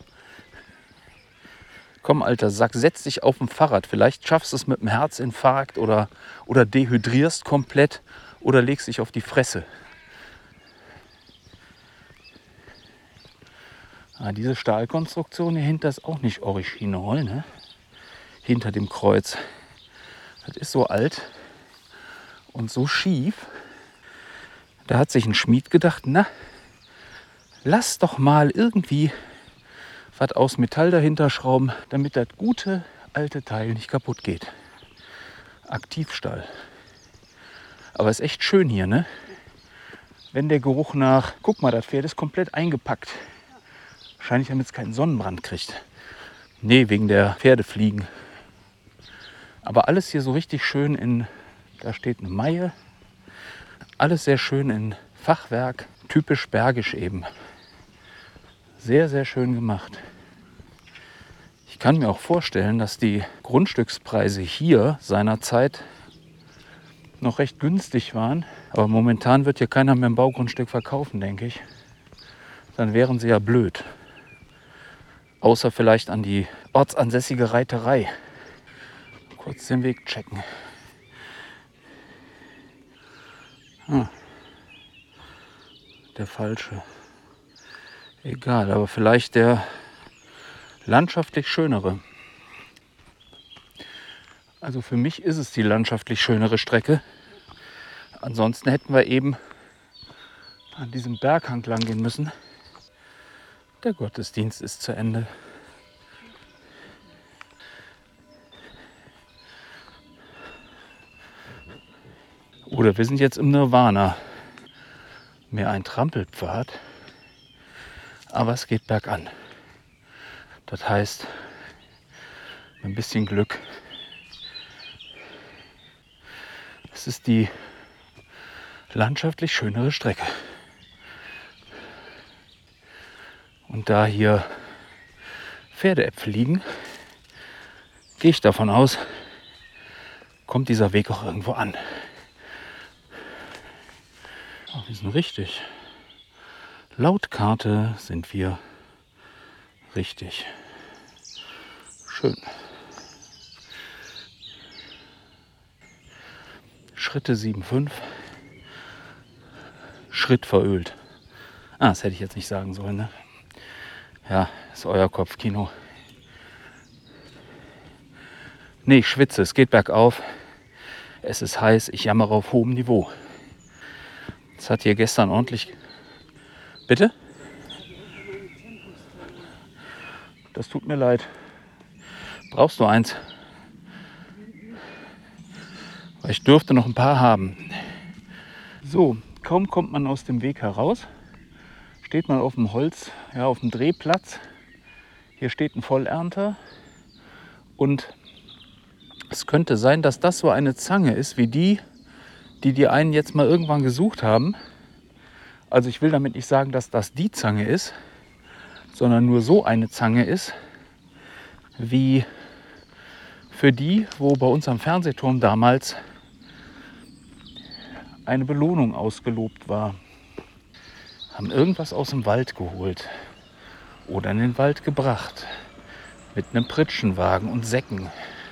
[SPEAKER 2] Komm, alter Sack, setz dich auf dem Fahrrad. Vielleicht schaffst du es mit einem Herzinfarkt oder dehydrierst komplett oder legst dich auf die Fresse. Diese Stahlkonstruktion hier hinter ist auch nicht original, ne? Hinter dem Kreuz. Das ist so alt und so schief. Da hat sich ein Schmied gedacht, na, lass doch mal irgendwie was aus Metall dahinter schrauben, damit das gute alte Teil nicht kaputt geht. Aktivstahl. Aber ist echt schön hier, ne? Wenn der Geruch nach, guck mal, das Pferd ist komplett eingepackt. Wahrscheinlich, damit es keinen Sonnenbrand kriegt. Nee, wegen der Pferdefliegen. Aber alles hier so richtig schön in, da steht eine Maie. Alles sehr schön in Fachwerk, typisch bergisch eben. Sehr, sehr schön gemacht. Ich kann mir auch vorstellen, dass die Grundstückspreise hier seinerzeit noch recht günstig waren. Aber momentan wird hier keiner mehr ein Baugrundstück verkaufen, denke ich. Dann wären sie ja blöd. Außer vielleicht an die ortsansässige Reiterei. Kurz den Weg checken. Der falsche. Egal, aber vielleicht der landschaftlich schönere. Also für mich ist es die landschaftlich schönere Strecke. Ansonsten hätten wir eben an diesem Berghang lang gehen müssen. Der Gottesdienst ist zu Ende. Oder wir sind jetzt im Nirvana. Mehr ein Trampelpfad. Aber es geht bergan. Das heißt, mit ein bisschen Glück. Es ist die landschaftlich schönere Strecke. Und da hier Pferdeäpfel liegen, gehe ich davon aus, kommt dieser Weg auch irgendwo an. Oh, wir sind richtig. Laut Karte sind wir richtig. Schön. Schritte 7,5. Schritt verölt. Das hätte ich jetzt nicht sagen sollen, ne? Ja, ist euer Kopfkino. Nee, ich schwitze, es geht bergauf. Es ist heiß, ich jammere auf hohem Niveau. Es hat hier gestern ordentlich... Bitte? Das tut mir leid. Brauchst du eins? Weil ich dürfte noch ein paar haben. So, kaum kommt man aus dem Weg heraus, steht man auf dem Holz, ja, auf dem Drehplatz. Hier steht ein Vollernter und es könnte sein, dass das so eine Zange ist, wie die einen jetzt mal irgendwann gesucht haben. Also ich will damit nicht sagen, dass das die Zange ist, sondern nur so eine Zange ist, wie für die, wo bei uns am Fernsehturm damals eine Belohnung ausgelobt war. Haben irgendwas aus dem Wald geholt oder in den Wald gebracht mit einem Pritschenwagen und Säcken.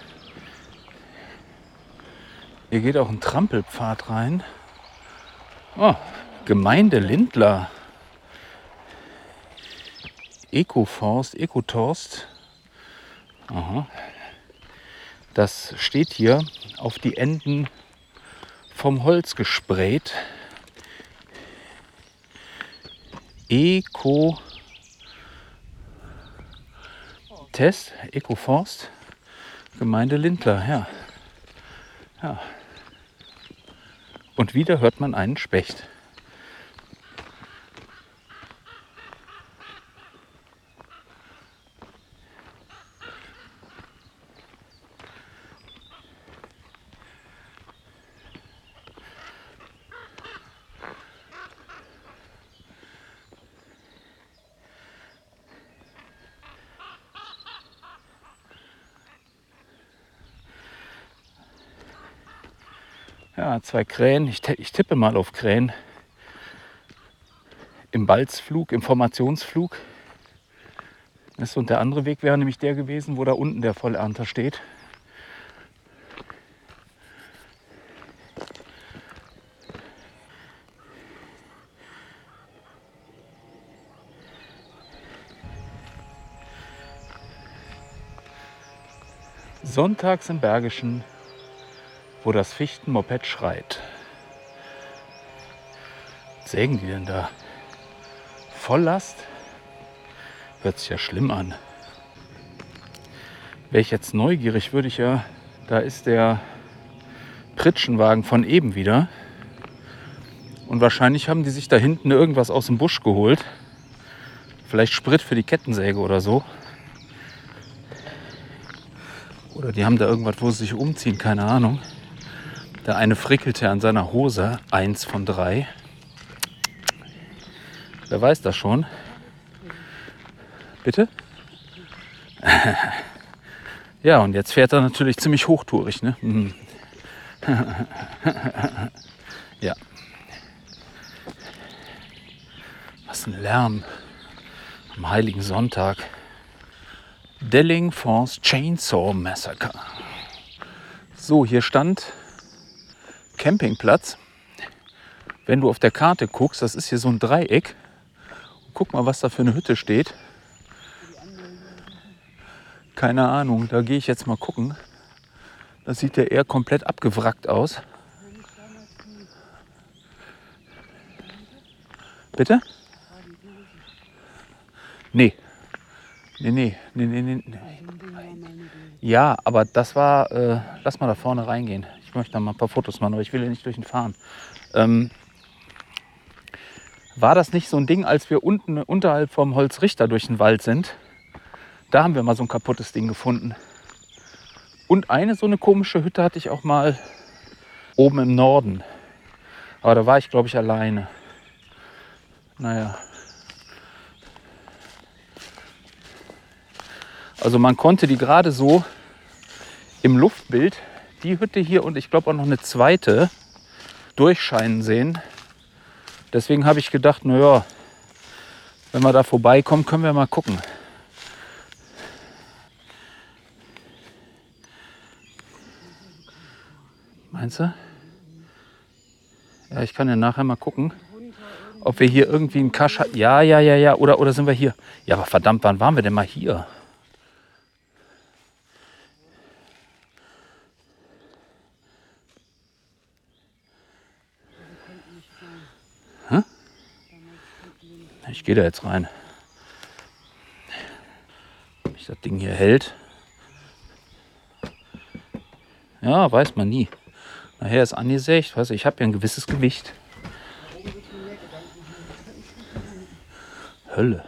[SPEAKER 2] Hier geht auch ein Trampelpfad rein. Oh, Gemeinde Lindlar. Ecoforst, Ecotorst. Aha. Das steht hier auf die Enden vom Holz gesprayt. Eco-Test, Ecoforst, Gemeinde Lindlar, ja. Ja. Und wieder hört man einen Specht. Ja, 2 Krähen. Ich tippe mal auf Krähen. Im Balzflug, im Formationsflug. Und der andere Weg wäre nämlich der gewesen, wo da unten der Vollernter steht. Sonntags im Bergischen, wo das Fichtenmoped schreit. Was sägen die denn da? Volllast? Hört sich ja schlimm an. Wäre ich jetzt neugierig, würde ich ja... Da ist der Pritschenwagen von eben wieder. Und wahrscheinlich haben die sich da hinten irgendwas aus dem Busch geholt. Vielleicht Sprit für die Kettensäge oder so. Oder die haben da irgendwas, wo sie sich umziehen, keine Ahnung. Der eine frickelte an seiner Hose, 1 von 3. Wer weiß das schon? Bitte? Ja, und jetzt fährt er natürlich ziemlich hochtourig, ne? Ja. Was ein Lärm am Heiligen Sonntag. Delling Falls Chainsaw Massacre. So, hier stand Campingplatz. Wenn du auf der Karte guckst, das ist hier so ein Dreieck. Guck mal, was da für eine Hütte steht. Keine Ahnung, da gehe ich jetzt mal gucken. Das sieht ja eher komplett abgewrackt aus. Bitte? Nee. Nee. Ja, aber das war, lass mal da vorne reingehen. Ich möchte da mal ein paar Fotos machen, aber ich will ja nicht durch den fahren. War das nicht so ein Ding, als wir unten unterhalb vom Holzrichter durch den Wald sind? Da haben wir mal so ein kaputtes Ding gefunden. Und so eine komische Hütte hatte ich auch mal oben im Norden. Aber da war ich, glaube ich, alleine. Naja. Also man konnte die gerade so im Luftbild, die Hütte hier und ich glaube auch noch eine zweite, durchscheinen sehen. Deswegen habe ich gedacht, naja, wenn wir da vorbeikommen, können wir mal gucken. Meinst du? Ja, ich kann ja nachher mal gucken, ob wir hier irgendwie einen Cache hatten. Ja. Oder sind wir hier? Ja, aber verdammt, wann waren wir denn mal hier? Hä? Ich gehe da jetzt rein. Ob mich das Ding hier hält. Ja, weiß man nie. Nachher ist angesägt. Weißt du, ich habe ja ein gewisses Gewicht. Hölle.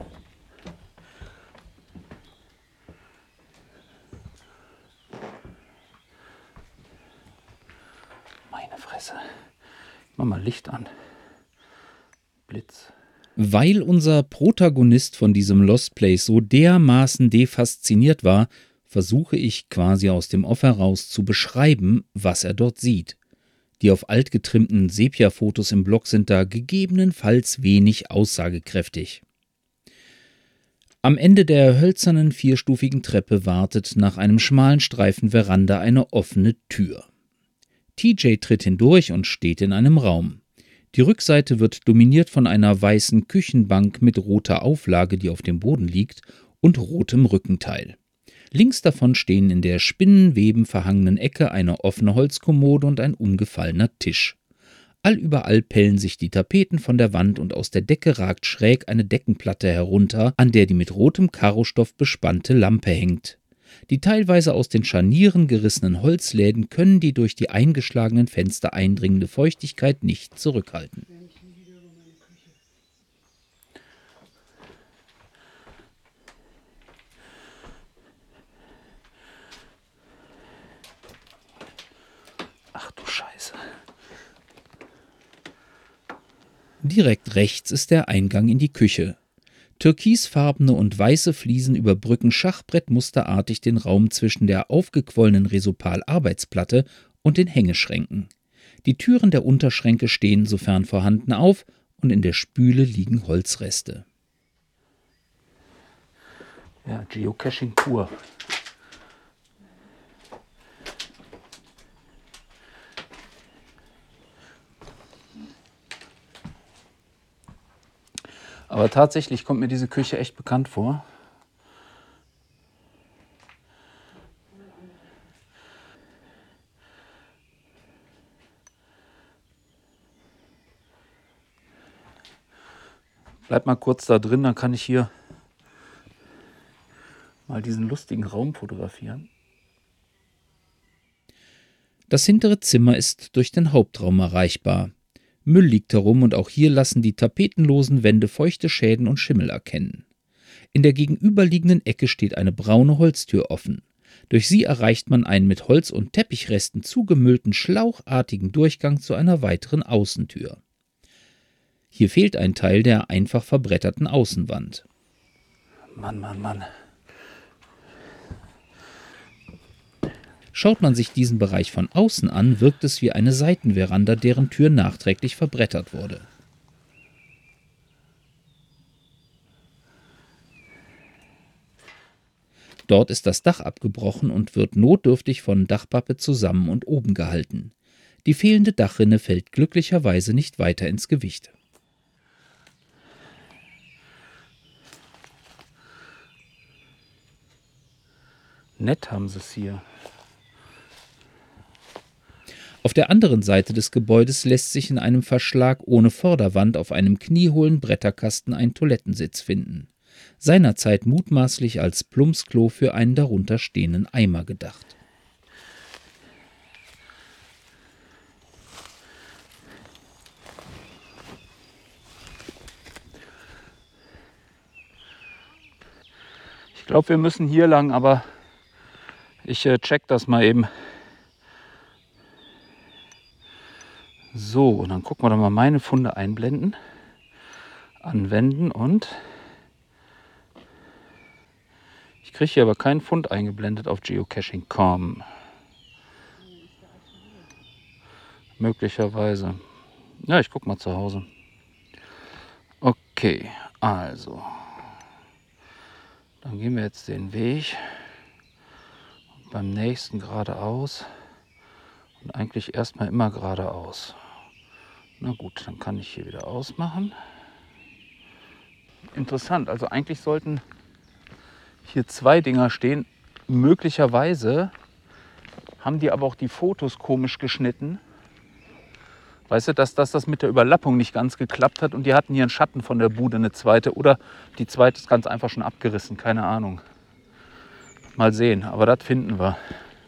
[SPEAKER 2] Meine Fresse. Mach mal Licht an. Blitz.
[SPEAKER 1] Weil unser Protagonist von diesem Lost Place so dermaßen defasziniert war, versuche ich quasi aus dem Off heraus zu beschreiben, was er dort sieht. Die auf alt getrimmten Sepia-Fotos im Blog sind da gegebenenfalls wenig aussagekräftig. Am Ende der hölzernen vierstufigen Treppe wartet nach einem schmalen Streifen Veranda eine offene Tür. TJ tritt hindurch und steht in einem Raum. Die Rückseite wird dominiert von einer weißen Küchenbank mit roter Auflage, die auf dem Boden liegt, und rotem Rückenteil. Links davon stehen in der Spinnenweben verhangenen Ecke eine offene Holzkommode und ein umgefallener Tisch. Allüberall pellen sich die Tapeten von der Wand und aus der Decke ragt schräg eine Deckenplatte herunter, an der die mit rotem Karostoff bespannte Lampe hängt. Die teilweise aus den Scharnieren gerissenen Holzläden können die durch die eingeschlagenen Fenster eindringende Feuchtigkeit nicht zurückhalten.
[SPEAKER 2] Ach du Scheiße.
[SPEAKER 1] Direkt rechts ist der Eingang in die Küche. Türkisfarbene und weiße Fliesen überbrücken schachbrettmusterartig den Raum zwischen der aufgequollenen Resopal-Arbeitsplatte und den Hängeschränken. Die Türen der Unterschränke stehen sofern vorhanden auf und in der Spüle liegen Holzreste.
[SPEAKER 2] Ja, Geocaching pur. Aber tatsächlich kommt mir diese Küche echt bekannt vor. Bleib mal kurz da drin, dann kann ich hier mal diesen lustigen Raum fotografieren.
[SPEAKER 1] Das hintere Zimmer ist durch den Hauptraum erreichbar. Müll liegt herum und auch hier lassen die tapetenlosen Wände feuchte Schäden und Schimmel erkennen. In der gegenüberliegenden Ecke steht eine braune Holztür offen. Durch sie erreicht man einen mit Holz- und Teppichresten zugemüllten schlauchartigen Durchgang zu einer weiteren Außentür. Hier fehlt ein Teil der einfach verbretterten Außenwand.
[SPEAKER 2] Mann.
[SPEAKER 1] Schaut man sich diesen Bereich von außen an, wirkt es wie eine Seitenveranda, deren Tür nachträglich verbrettert wurde. Dort ist das Dach abgebrochen und wird notdürftig von Dachpappe zusammen und oben gehalten. Die fehlende Dachrinne fällt glücklicherweise nicht weiter ins Gewicht.
[SPEAKER 2] Nett haben sie es hier.
[SPEAKER 1] Auf der anderen Seite des Gebäudes lässt sich in einem Verschlag ohne Vorderwand auf einem kniehohlen Bretterkasten ein Toilettensitz finden. Seinerzeit mutmaßlich als Plumpsklo für einen darunter stehenden Eimer gedacht.
[SPEAKER 2] Ich glaube, wir müssen hier lang, aber ich check das mal eben. So, und dann gucken wir doch mal meine Funde einblenden, anwenden und ich kriege hier aber keinen Fund eingeblendet auf Geocaching.com. Möglicherweise. Ja, ich guck mal zu Hause. Okay, also. Dann gehen wir jetzt den Weg. Beim nächsten geradeaus. Und eigentlich erstmal immer geradeaus. Na gut, dann kann ich hier wieder ausmachen. Interessant, also eigentlich sollten hier zwei Dinger stehen. Möglicherweise haben die aber auch die Fotos komisch geschnitten. Weißt du, dass das mit der Überlappung nicht ganz geklappt hat und die hatten hier einen Schatten von der Bude, eine zweite. Oder die zweite ist ganz einfach schon abgerissen, keine Ahnung. Mal sehen, aber das finden wir.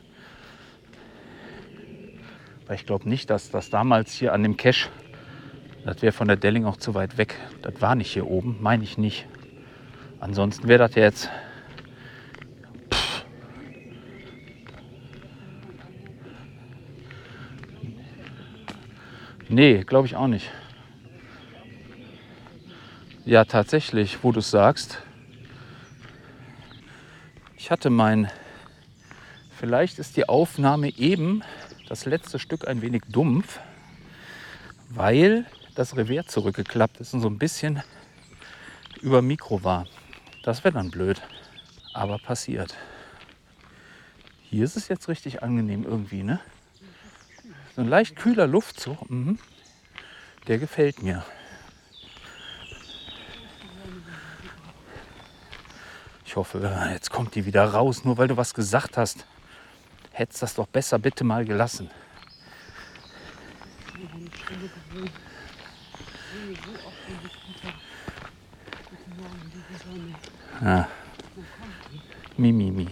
[SPEAKER 2] Weil ich glaube nicht, dass das damals hier an dem Cache, das wäre von der Delling auch zu weit weg. Das war nicht hier oben, meine ich nicht. Ansonsten wäre das jetzt... Nee, glaube ich auch nicht. Ja, tatsächlich, wo du es sagst. Ich hatte vielleicht ist die Aufnahme eben, das letzte Stück, ein wenig dumpf, weil das Revers zurückgeklappt ist und so ein bisschen über Mikro war. Das wäre dann blöd, aber passiert. Hier ist es jetzt richtig angenehm irgendwie, ne? So ein leicht kühler Luftzug, der gefällt mir. Ich hoffe, jetzt kommt die wieder raus, nur weil du was gesagt hast. Hättest das doch besser bitte mal gelassen. Ja. Mimimi.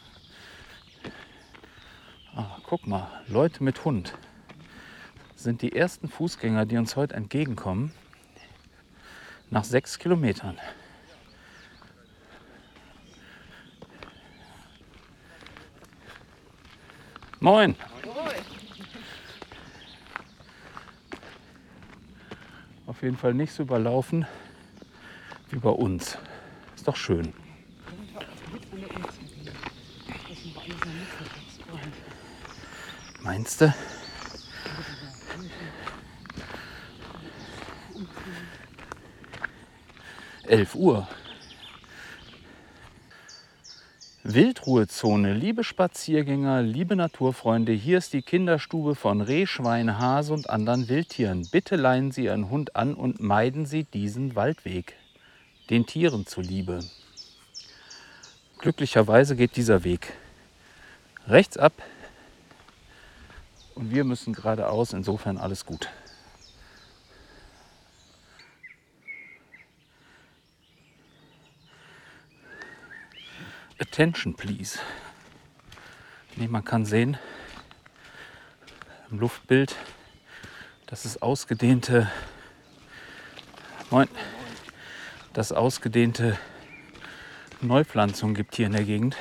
[SPEAKER 2] Ah, guck mal, Leute mit Hund sind die ersten Fußgänger, die uns heute entgegenkommen, nach 6 Kilometern. Moin. Auf jeden Fall nicht so überlaufen wie bei uns. Ist doch schön. Meinst du? 11 Uhr. Wildruhezone, liebe Spaziergänger, liebe Naturfreunde, hier ist die Kinderstube von Reh, Schwein, Hase und anderen Wildtieren. Bitte leihen Sie Ihren Hund an und meiden Sie diesen Waldweg, den Tieren zuliebe. Glücklicherweise geht dieser Weg rechts ab und wir müssen geradeaus, insofern alles gut. Attention please. Nee, man kann sehen im Luftbild, dass es ausgedehnte Neupflanzungen gibt hier in der Gegend.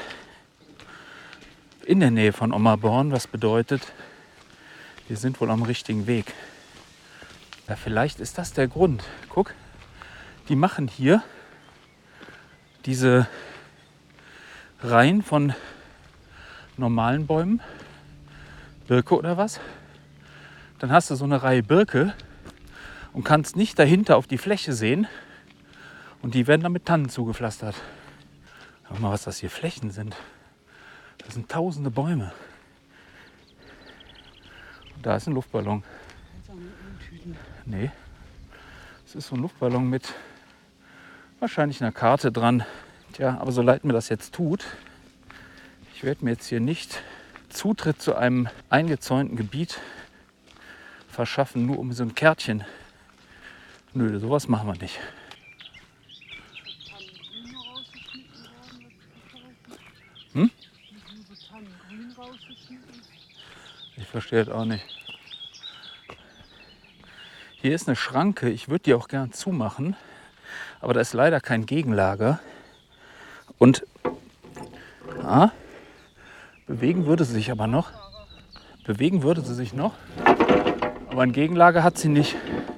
[SPEAKER 2] In der Nähe von Ommaborn, was bedeutet, wir sind wohl am richtigen Weg. Ja, vielleicht ist das der Grund. Guck, die machen hier diese Reihen von normalen Bäumen, Birke oder was. Dann hast du so eine Reihe Birke und kannst nicht dahinter auf die Fläche sehen. Und die werden dann mit Tannen zugepflastert. Schau mal, was das hier Flächen sind. Das sind tausende Bäume. Und da ist ein Luftballon. Nee, es ist so ein Luftballon mit wahrscheinlich einer Karte dran. Tja, aber so leid mir das jetzt tut, ich werde mir jetzt hier nicht Zutritt zu einem eingezäunten Gebiet verschaffen, nur um so ein Kärtchen. Nö, sowas machen wir nicht. Hm? Ich verstehe das auch nicht. Hier ist eine Schranke, ich würde die auch gern zumachen, aber da ist leider kein Gegenlager. Und bewegen würde sie sich aber noch. Aber ein Gegenlager hat sie nicht.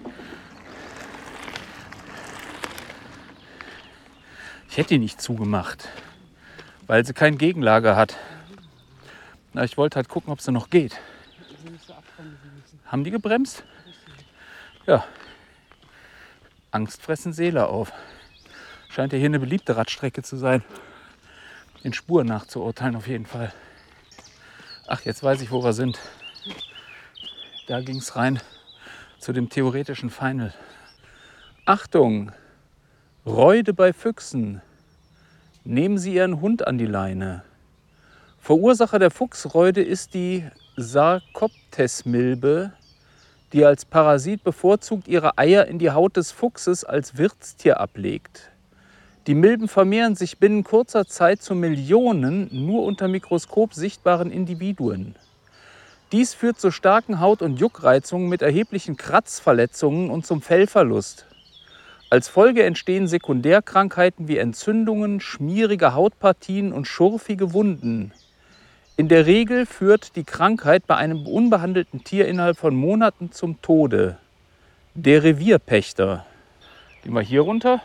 [SPEAKER 2] Ich hätte die nicht zugemacht, weil sie kein Gegenlager hat. Na, ich wollte halt gucken, ob sie noch geht. Haben die gebremst? Ja. Angst fressen Seele auf. Scheint ja hier eine beliebte Radstrecke zu sein. Den Spuren nachzuurteilen auf jeden Fall. Ach, jetzt weiß ich, wo wir sind. Da ging es rein zu dem theoretischen Final. Achtung! Räude bei Füchsen. Nehmen Sie Ihren Hund an die Leine. Verursacher der Fuchsräude ist die Sarcoptes-Milbe, die als Parasit bevorzugt ihre Eier in die Haut des Fuchses als Wirtstier ablegt. Die Milben vermehren sich binnen kurzer Zeit zu Millionen nur unter Mikroskop sichtbaren Individuen. Dies führt zu starken Haut- und Juckreizungen mit erheblichen Kratzverletzungen und zum Fellverlust. Als Folge entstehen Sekundärkrankheiten wie Entzündungen, schmierige Hautpartien und schurfige Wunden. In der Regel führt die Krankheit bei einem unbehandelten Tier innerhalb von Monaten zum Tode. Der Revierpächter. Gehen wir hier runter.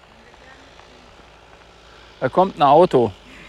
[SPEAKER 2] Da kommt ein Auto.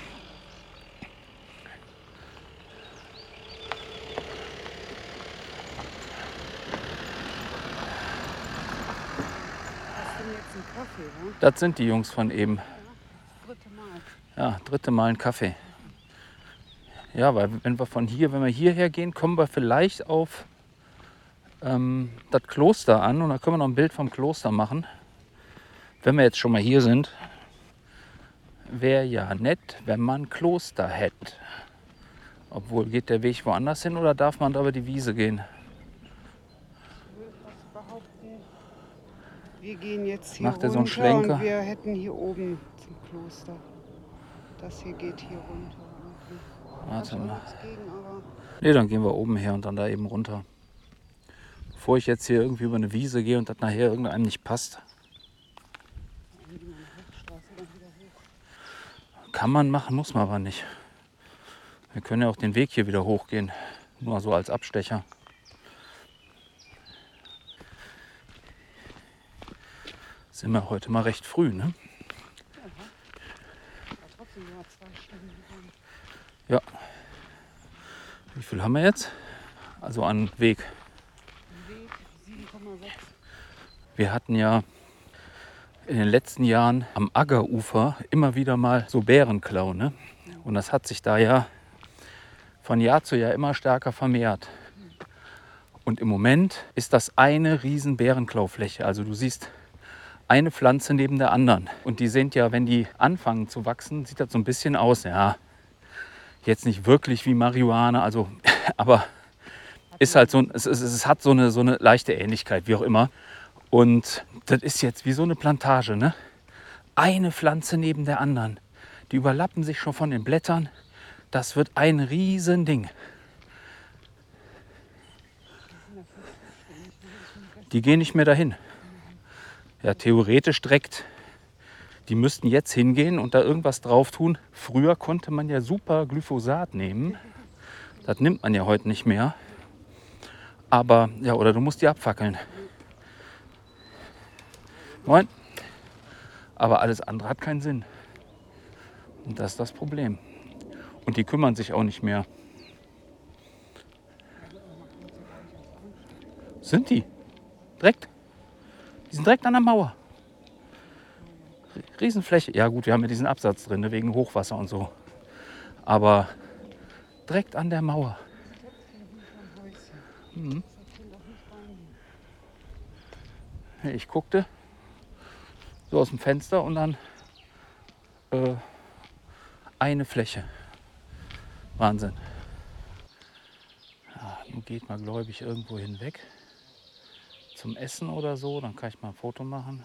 [SPEAKER 2] Das sind die Jungs von eben. Ja, dritte Mal ein Kaffee. Ja, weil wenn wir hierher gehen, kommen wir vielleicht auf das Kloster an und dann können wir noch ein Bild vom Kloster machen. Wenn wir jetzt schon mal hier sind, wäre ja nett, wenn man ein Kloster hätte. Obwohl, geht der Weg woanders hin oder darf man da über die Wiese gehen?
[SPEAKER 3] Ich würde fast behaupten, wir gehen jetzt hier
[SPEAKER 2] Macht er
[SPEAKER 3] runter
[SPEAKER 2] so einen Schlenker?
[SPEAKER 3] und wir hätten hier oben zum Kloster. Das hier geht hier runter.
[SPEAKER 2] Warte mal.
[SPEAKER 3] Nichts gegen, aber
[SPEAKER 2] Nee, dann gehen wir oben her und dann da eben runter. Bevor ich jetzt hier irgendwie über eine Wiese gehe und das nachher irgendeinem nicht passt. Kann man machen, muss man aber nicht. Wir können ja auch den Weg hier wieder hochgehen. Nur so als Abstecher. Sind wir heute mal recht früh, ne? Ja. Wie viel haben wir jetzt? Also an Weg.
[SPEAKER 3] Weg 7,6.
[SPEAKER 2] Wir hatten ja in den letzten Jahren am Aggerufer immer wieder mal so Bärenklau, ne? Und das hat sich da ja von Jahr zu Jahr immer stärker vermehrt. Und im Moment ist das eine riesen Bärenklaufläche. Also du siehst eine Pflanze neben der anderen. Und die sind ja, wenn die anfangen zu wachsen, sieht das so ein bisschen aus, ja, jetzt nicht wirklich wie Marihuana, also, aber ist halt so, es hat so eine leichte Ähnlichkeit, wie auch immer. Und das ist jetzt wie so eine Plantage, ne? Eine Pflanze neben der anderen. Die überlappen sich schon von den Blättern. Das wird ein Riesending. Die gehen nicht mehr dahin. Ja, theoretisch direkt. Die müssten jetzt hingehen und da irgendwas drauf tun. Früher konnte man ja super Glyphosat nehmen. Das nimmt man ja heute nicht mehr. Aber, ja, oder du musst die abfackeln. Moin. Aber alles andere hat keinen Sinn. Und das ist das Problem. Und die kümmern sich auch nicht mehr. Sind die? Direkt? Die sind direkt an der Mauer. Riesenfläche. Ja gut, wir haben ja diesen Absatz drin, ne, wegen Hochwasser und so. Aber direkt an der Mauer. Mhm. Ich guckte so aus dem Fenster und dann eine Fläche. Wahnsinn. Ja, nun geht mal gläubig irgendwo hinweg. Zum Essen oder so, dann kann ich mal ein Foto machen.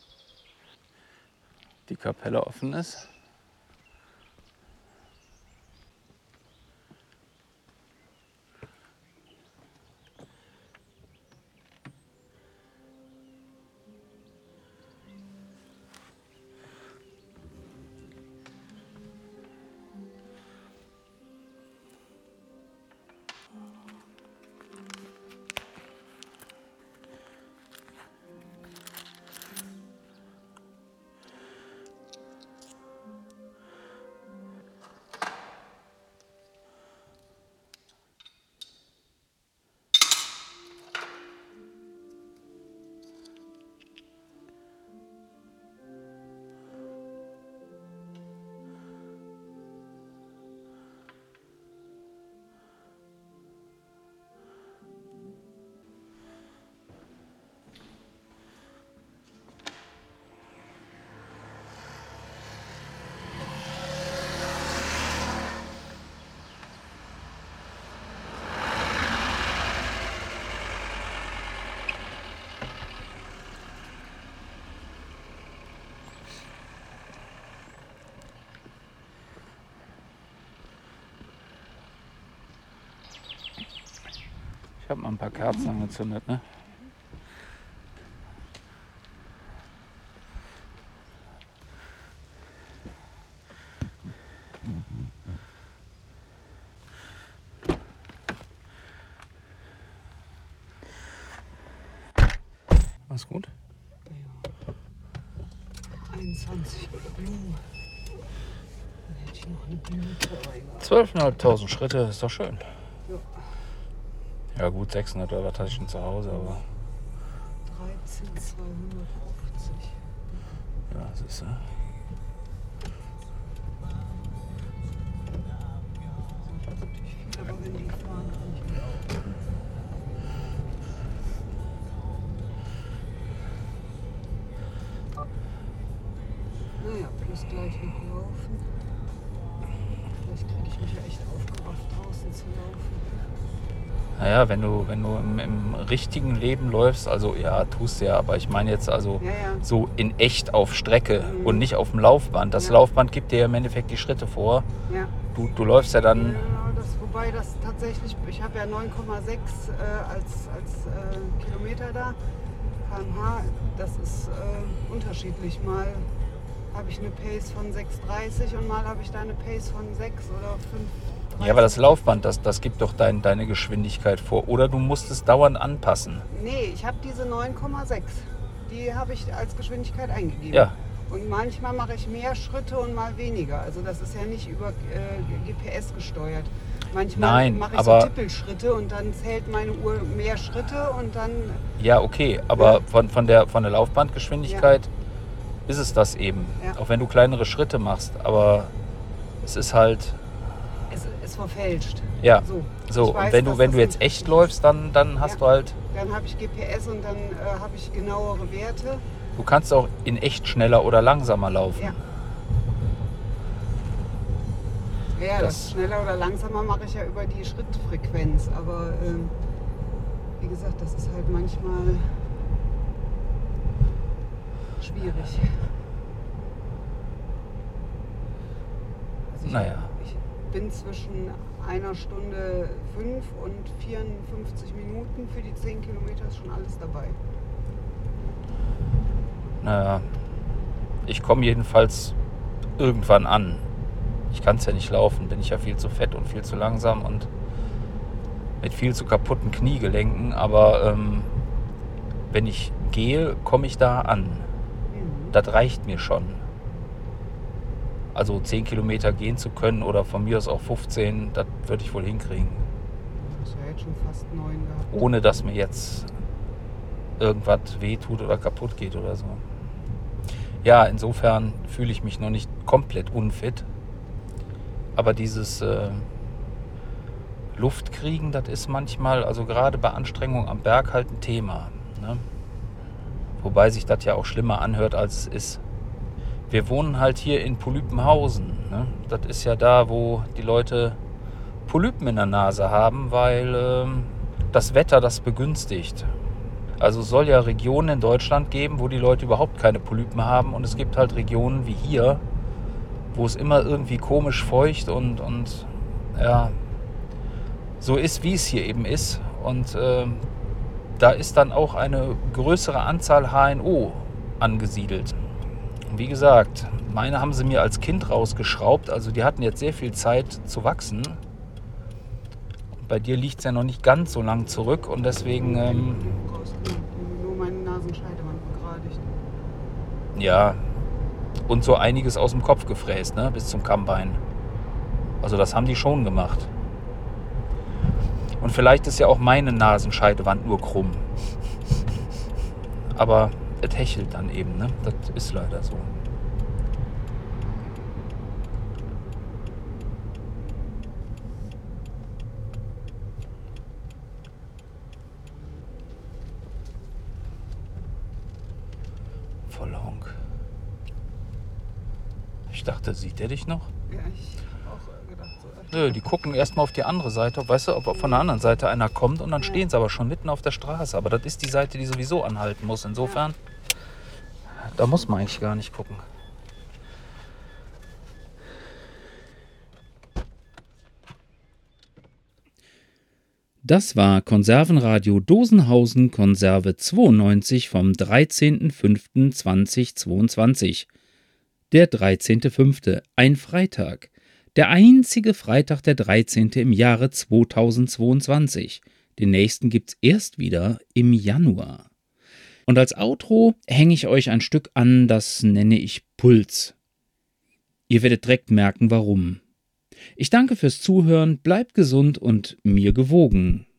[SPEAKER 2] Die Kapelle offen ist. Ich habe mal ein paar Kerzen angezündet, ne? Alles gut?
[SPEAKER 3] 21 Blumen. Dann hätte ich noch eine Blüte.
[SPEAKER 2] 12.500 Schritte, ist doch schön.
[SPEAKER 3] Ja.
[SPEAKER 2] Ja gut, 600 oder was hatte ich schon zu Hause, aber
[SPEAKER 3] 13,250.
[SPEAKER 2] ja, das ist ja.
[SPEAKER 3] Aber wenn die fahren, kann ich laufen. Naja, plus gleich noch laufen. Vielleicht kriege ich mich ja echt aufgerafft, draußen zu laufen.
[SPEAKER 2] Naja, wenn du im richtigen Leben läufst, also ja, tust du ja, aber ich meine jetzt also
[SPEAKER 3] Ja.
[SPEAKER 2] so in echt auf Strecke und nicht auf dem Laufband. Das
[SPEAKER 3] Ja.
[SPEAKER 2] Laufband gibt dir ja im Endeffekt die Schritte vor.
[SPEAKER 3] Ja.
[SPEAKER 2] Du läufst ja dann.
[SPEAKER 3] Ja, wobei das tatsächlich, ich habe ja 9,6 als Kilometer da, km/h, das ist unterschiedlich. Mal habe ich eine Pace von 6,30 und mal habe ich da eine Pace von 6 oder 5,30.
[SPEAKER 2] Ja, aber das Laufband, das gibt doch deine Geschwindigkeit vor. Oder du musst es dauernd anpassen.
[SPEAKER 3] Nee, ich habe diese 9,6. Die habe ich als Geschwindigkeit eingegeben.
[SPEAKER 2] Ja.
[SPEAKER 3] Und manchmal mache ich mehr Schritte und mal weniger. Also das ist ja nicht über GPS gesteuert. Manchmal
[SPEAKER 2] Nein,
[SPEAKER 3] mache ich
[SPEAKER 2] aber
[SPEAKER 3] so Tippelschritte und dann zählt meine Uhr mehr Schritte und dann...
[SPEAKER 2] Ja, okay, aber von der Laufbandgeschwindigkeit ist es das eben.
[SPEAKER 3] Ja.
[SPEAKER 2] Auch wenn du kleinere Schritte machst. Aber es ist halt,
[SPEAKER 3] Es verfälscht.
[SPEAKER 2] ja,
[SPEAKER 3] So.
[SPEAKER 2] so.
[SPEAKER 3] Ich
[SPEAKER 2] Und
[SPEAKER 3] weiß,
[SPEAKER 2] wenn
[SPEAKER 3] dass
[SPEAKER 2] du
[SPEAKER 3] das
[SPEAKER 2] jetzt
[SPEAKER 3] nicht
[SPEAKER 2] echt
[SPEAKER 3] richtig
[SPEAKER 2] läufst, dann hast
[SPEAKER 3] Ja.
[SPEAKER 2] du halt,
[SPEAKER 3] Dann habe ich GPS und dann habe ich genauere Werte.
[SPEAKER 2] du kannst auch in echt schneller oder langsamer laufen.
[SPEAKER 3] Ja. Ja, das
[SPEAKER 2] Das-
[SPEAKER 3] schneller oder langsamer mache ich ja über die Schrittfrequenz. Aber wie gesagt, das ist halt manchmal schwierig. Also ich bin zwischen 1 Stunde 5 und 54 Minuten für die 10 Kilometer, ist schon alles dabei.
[SPEAKER 2] Naja, ich komme jedenfalls irgendwann an. Ich kann es ja nicht laufen, bin ich ja viel zu fett und viel zu langsam und mit viel zu kaputten Kniegelenken. Aber wenn ich gehe, komme ich da an. Das reicht mir schon. Also 10 Kilometer gehen zu können oder von mir aus auch 15, das würde ich wohl hinkriegen.
[SPEAKER 3] Das ist ja jetzt schon fast 9 gehabt.
[SPEAKER 2] Ohne dass mir jetzt irgendwas wehtut oder kaputt geht oder so. Ja, insofern fühle ich mich noch nicht komplett unfit. Aber dieses Luftkriegen, das ist manchmal, also gerade bei Anstrengung am Berg halt ein Thema. Ne? Wobei sich das ja auch schlimmer anhört, als es ist. Wir wohnen halt hier in Polypenhausen. Ne? Das ist ja da, wo die Leute Polypen in der Nase haben, weil das Wetter das begünstigt. Also es soll ja Regionen in Deutschland geben, wo die Leute überhaupt keine Polypen haben. Und es gibt halt Regionen wie hier, wo es immer irgendwie komisch feucht und ja, so ist, wie es hier eben ist. Und da ist dann auch eine größere Anzahl HNO angesiedelt. Und wie gesagt, meine haben sie mir als Kind rausgeschraubt. Also die hatten jetzt sehr viel Zeit zu wachsen. Bei dir liegt es ja noch nicht ganz so lang zurück und deswegen,
[SPEAKER 3] Du brauchst nur meine Nasenscheidewand begradigt.
[SPEAKER 2] ja, und so einiges aus dem Kopf gefräst, ne, bis zum Kammbein. Also das haben die schon gemacht. Und vielleicht ist ja auch meine Nasenscheidewand nur krumm. Aber es hechelt dann eben, ne? Das ist leider so. Voller Honk. Ich dachte, sieht er dich noch?
[SPEAKER 3] Ja, ich habe auch gedacht, so.
[SPEAKER 2] Nö, die gucken erstmal auf die andere Seite, weißt du, ob von der anderen Seite einer kommt und dann stehen sie aber schon mitten auf der Straße. Aber das ist die Seite, die sowieso anhalten muss. Insofern, da muss man eigentlich gar nicht gucken.
[SPEAKER 1] Das war Konservenradio Dosenhausen Konserve 92 vom 13.05.2022. Der 13.05., ein Freitag. Der einzige Freitag, der 13. im Jahre 2022. Den nächsten gibt's erst wieder im Januar. Und als Outro hänge ich euch ein Stück an, das nenne ich Puls. Ihr werdet direkt merken, warum. Ich danke fürs Zuhören, bleibt gesund und mir gewogen.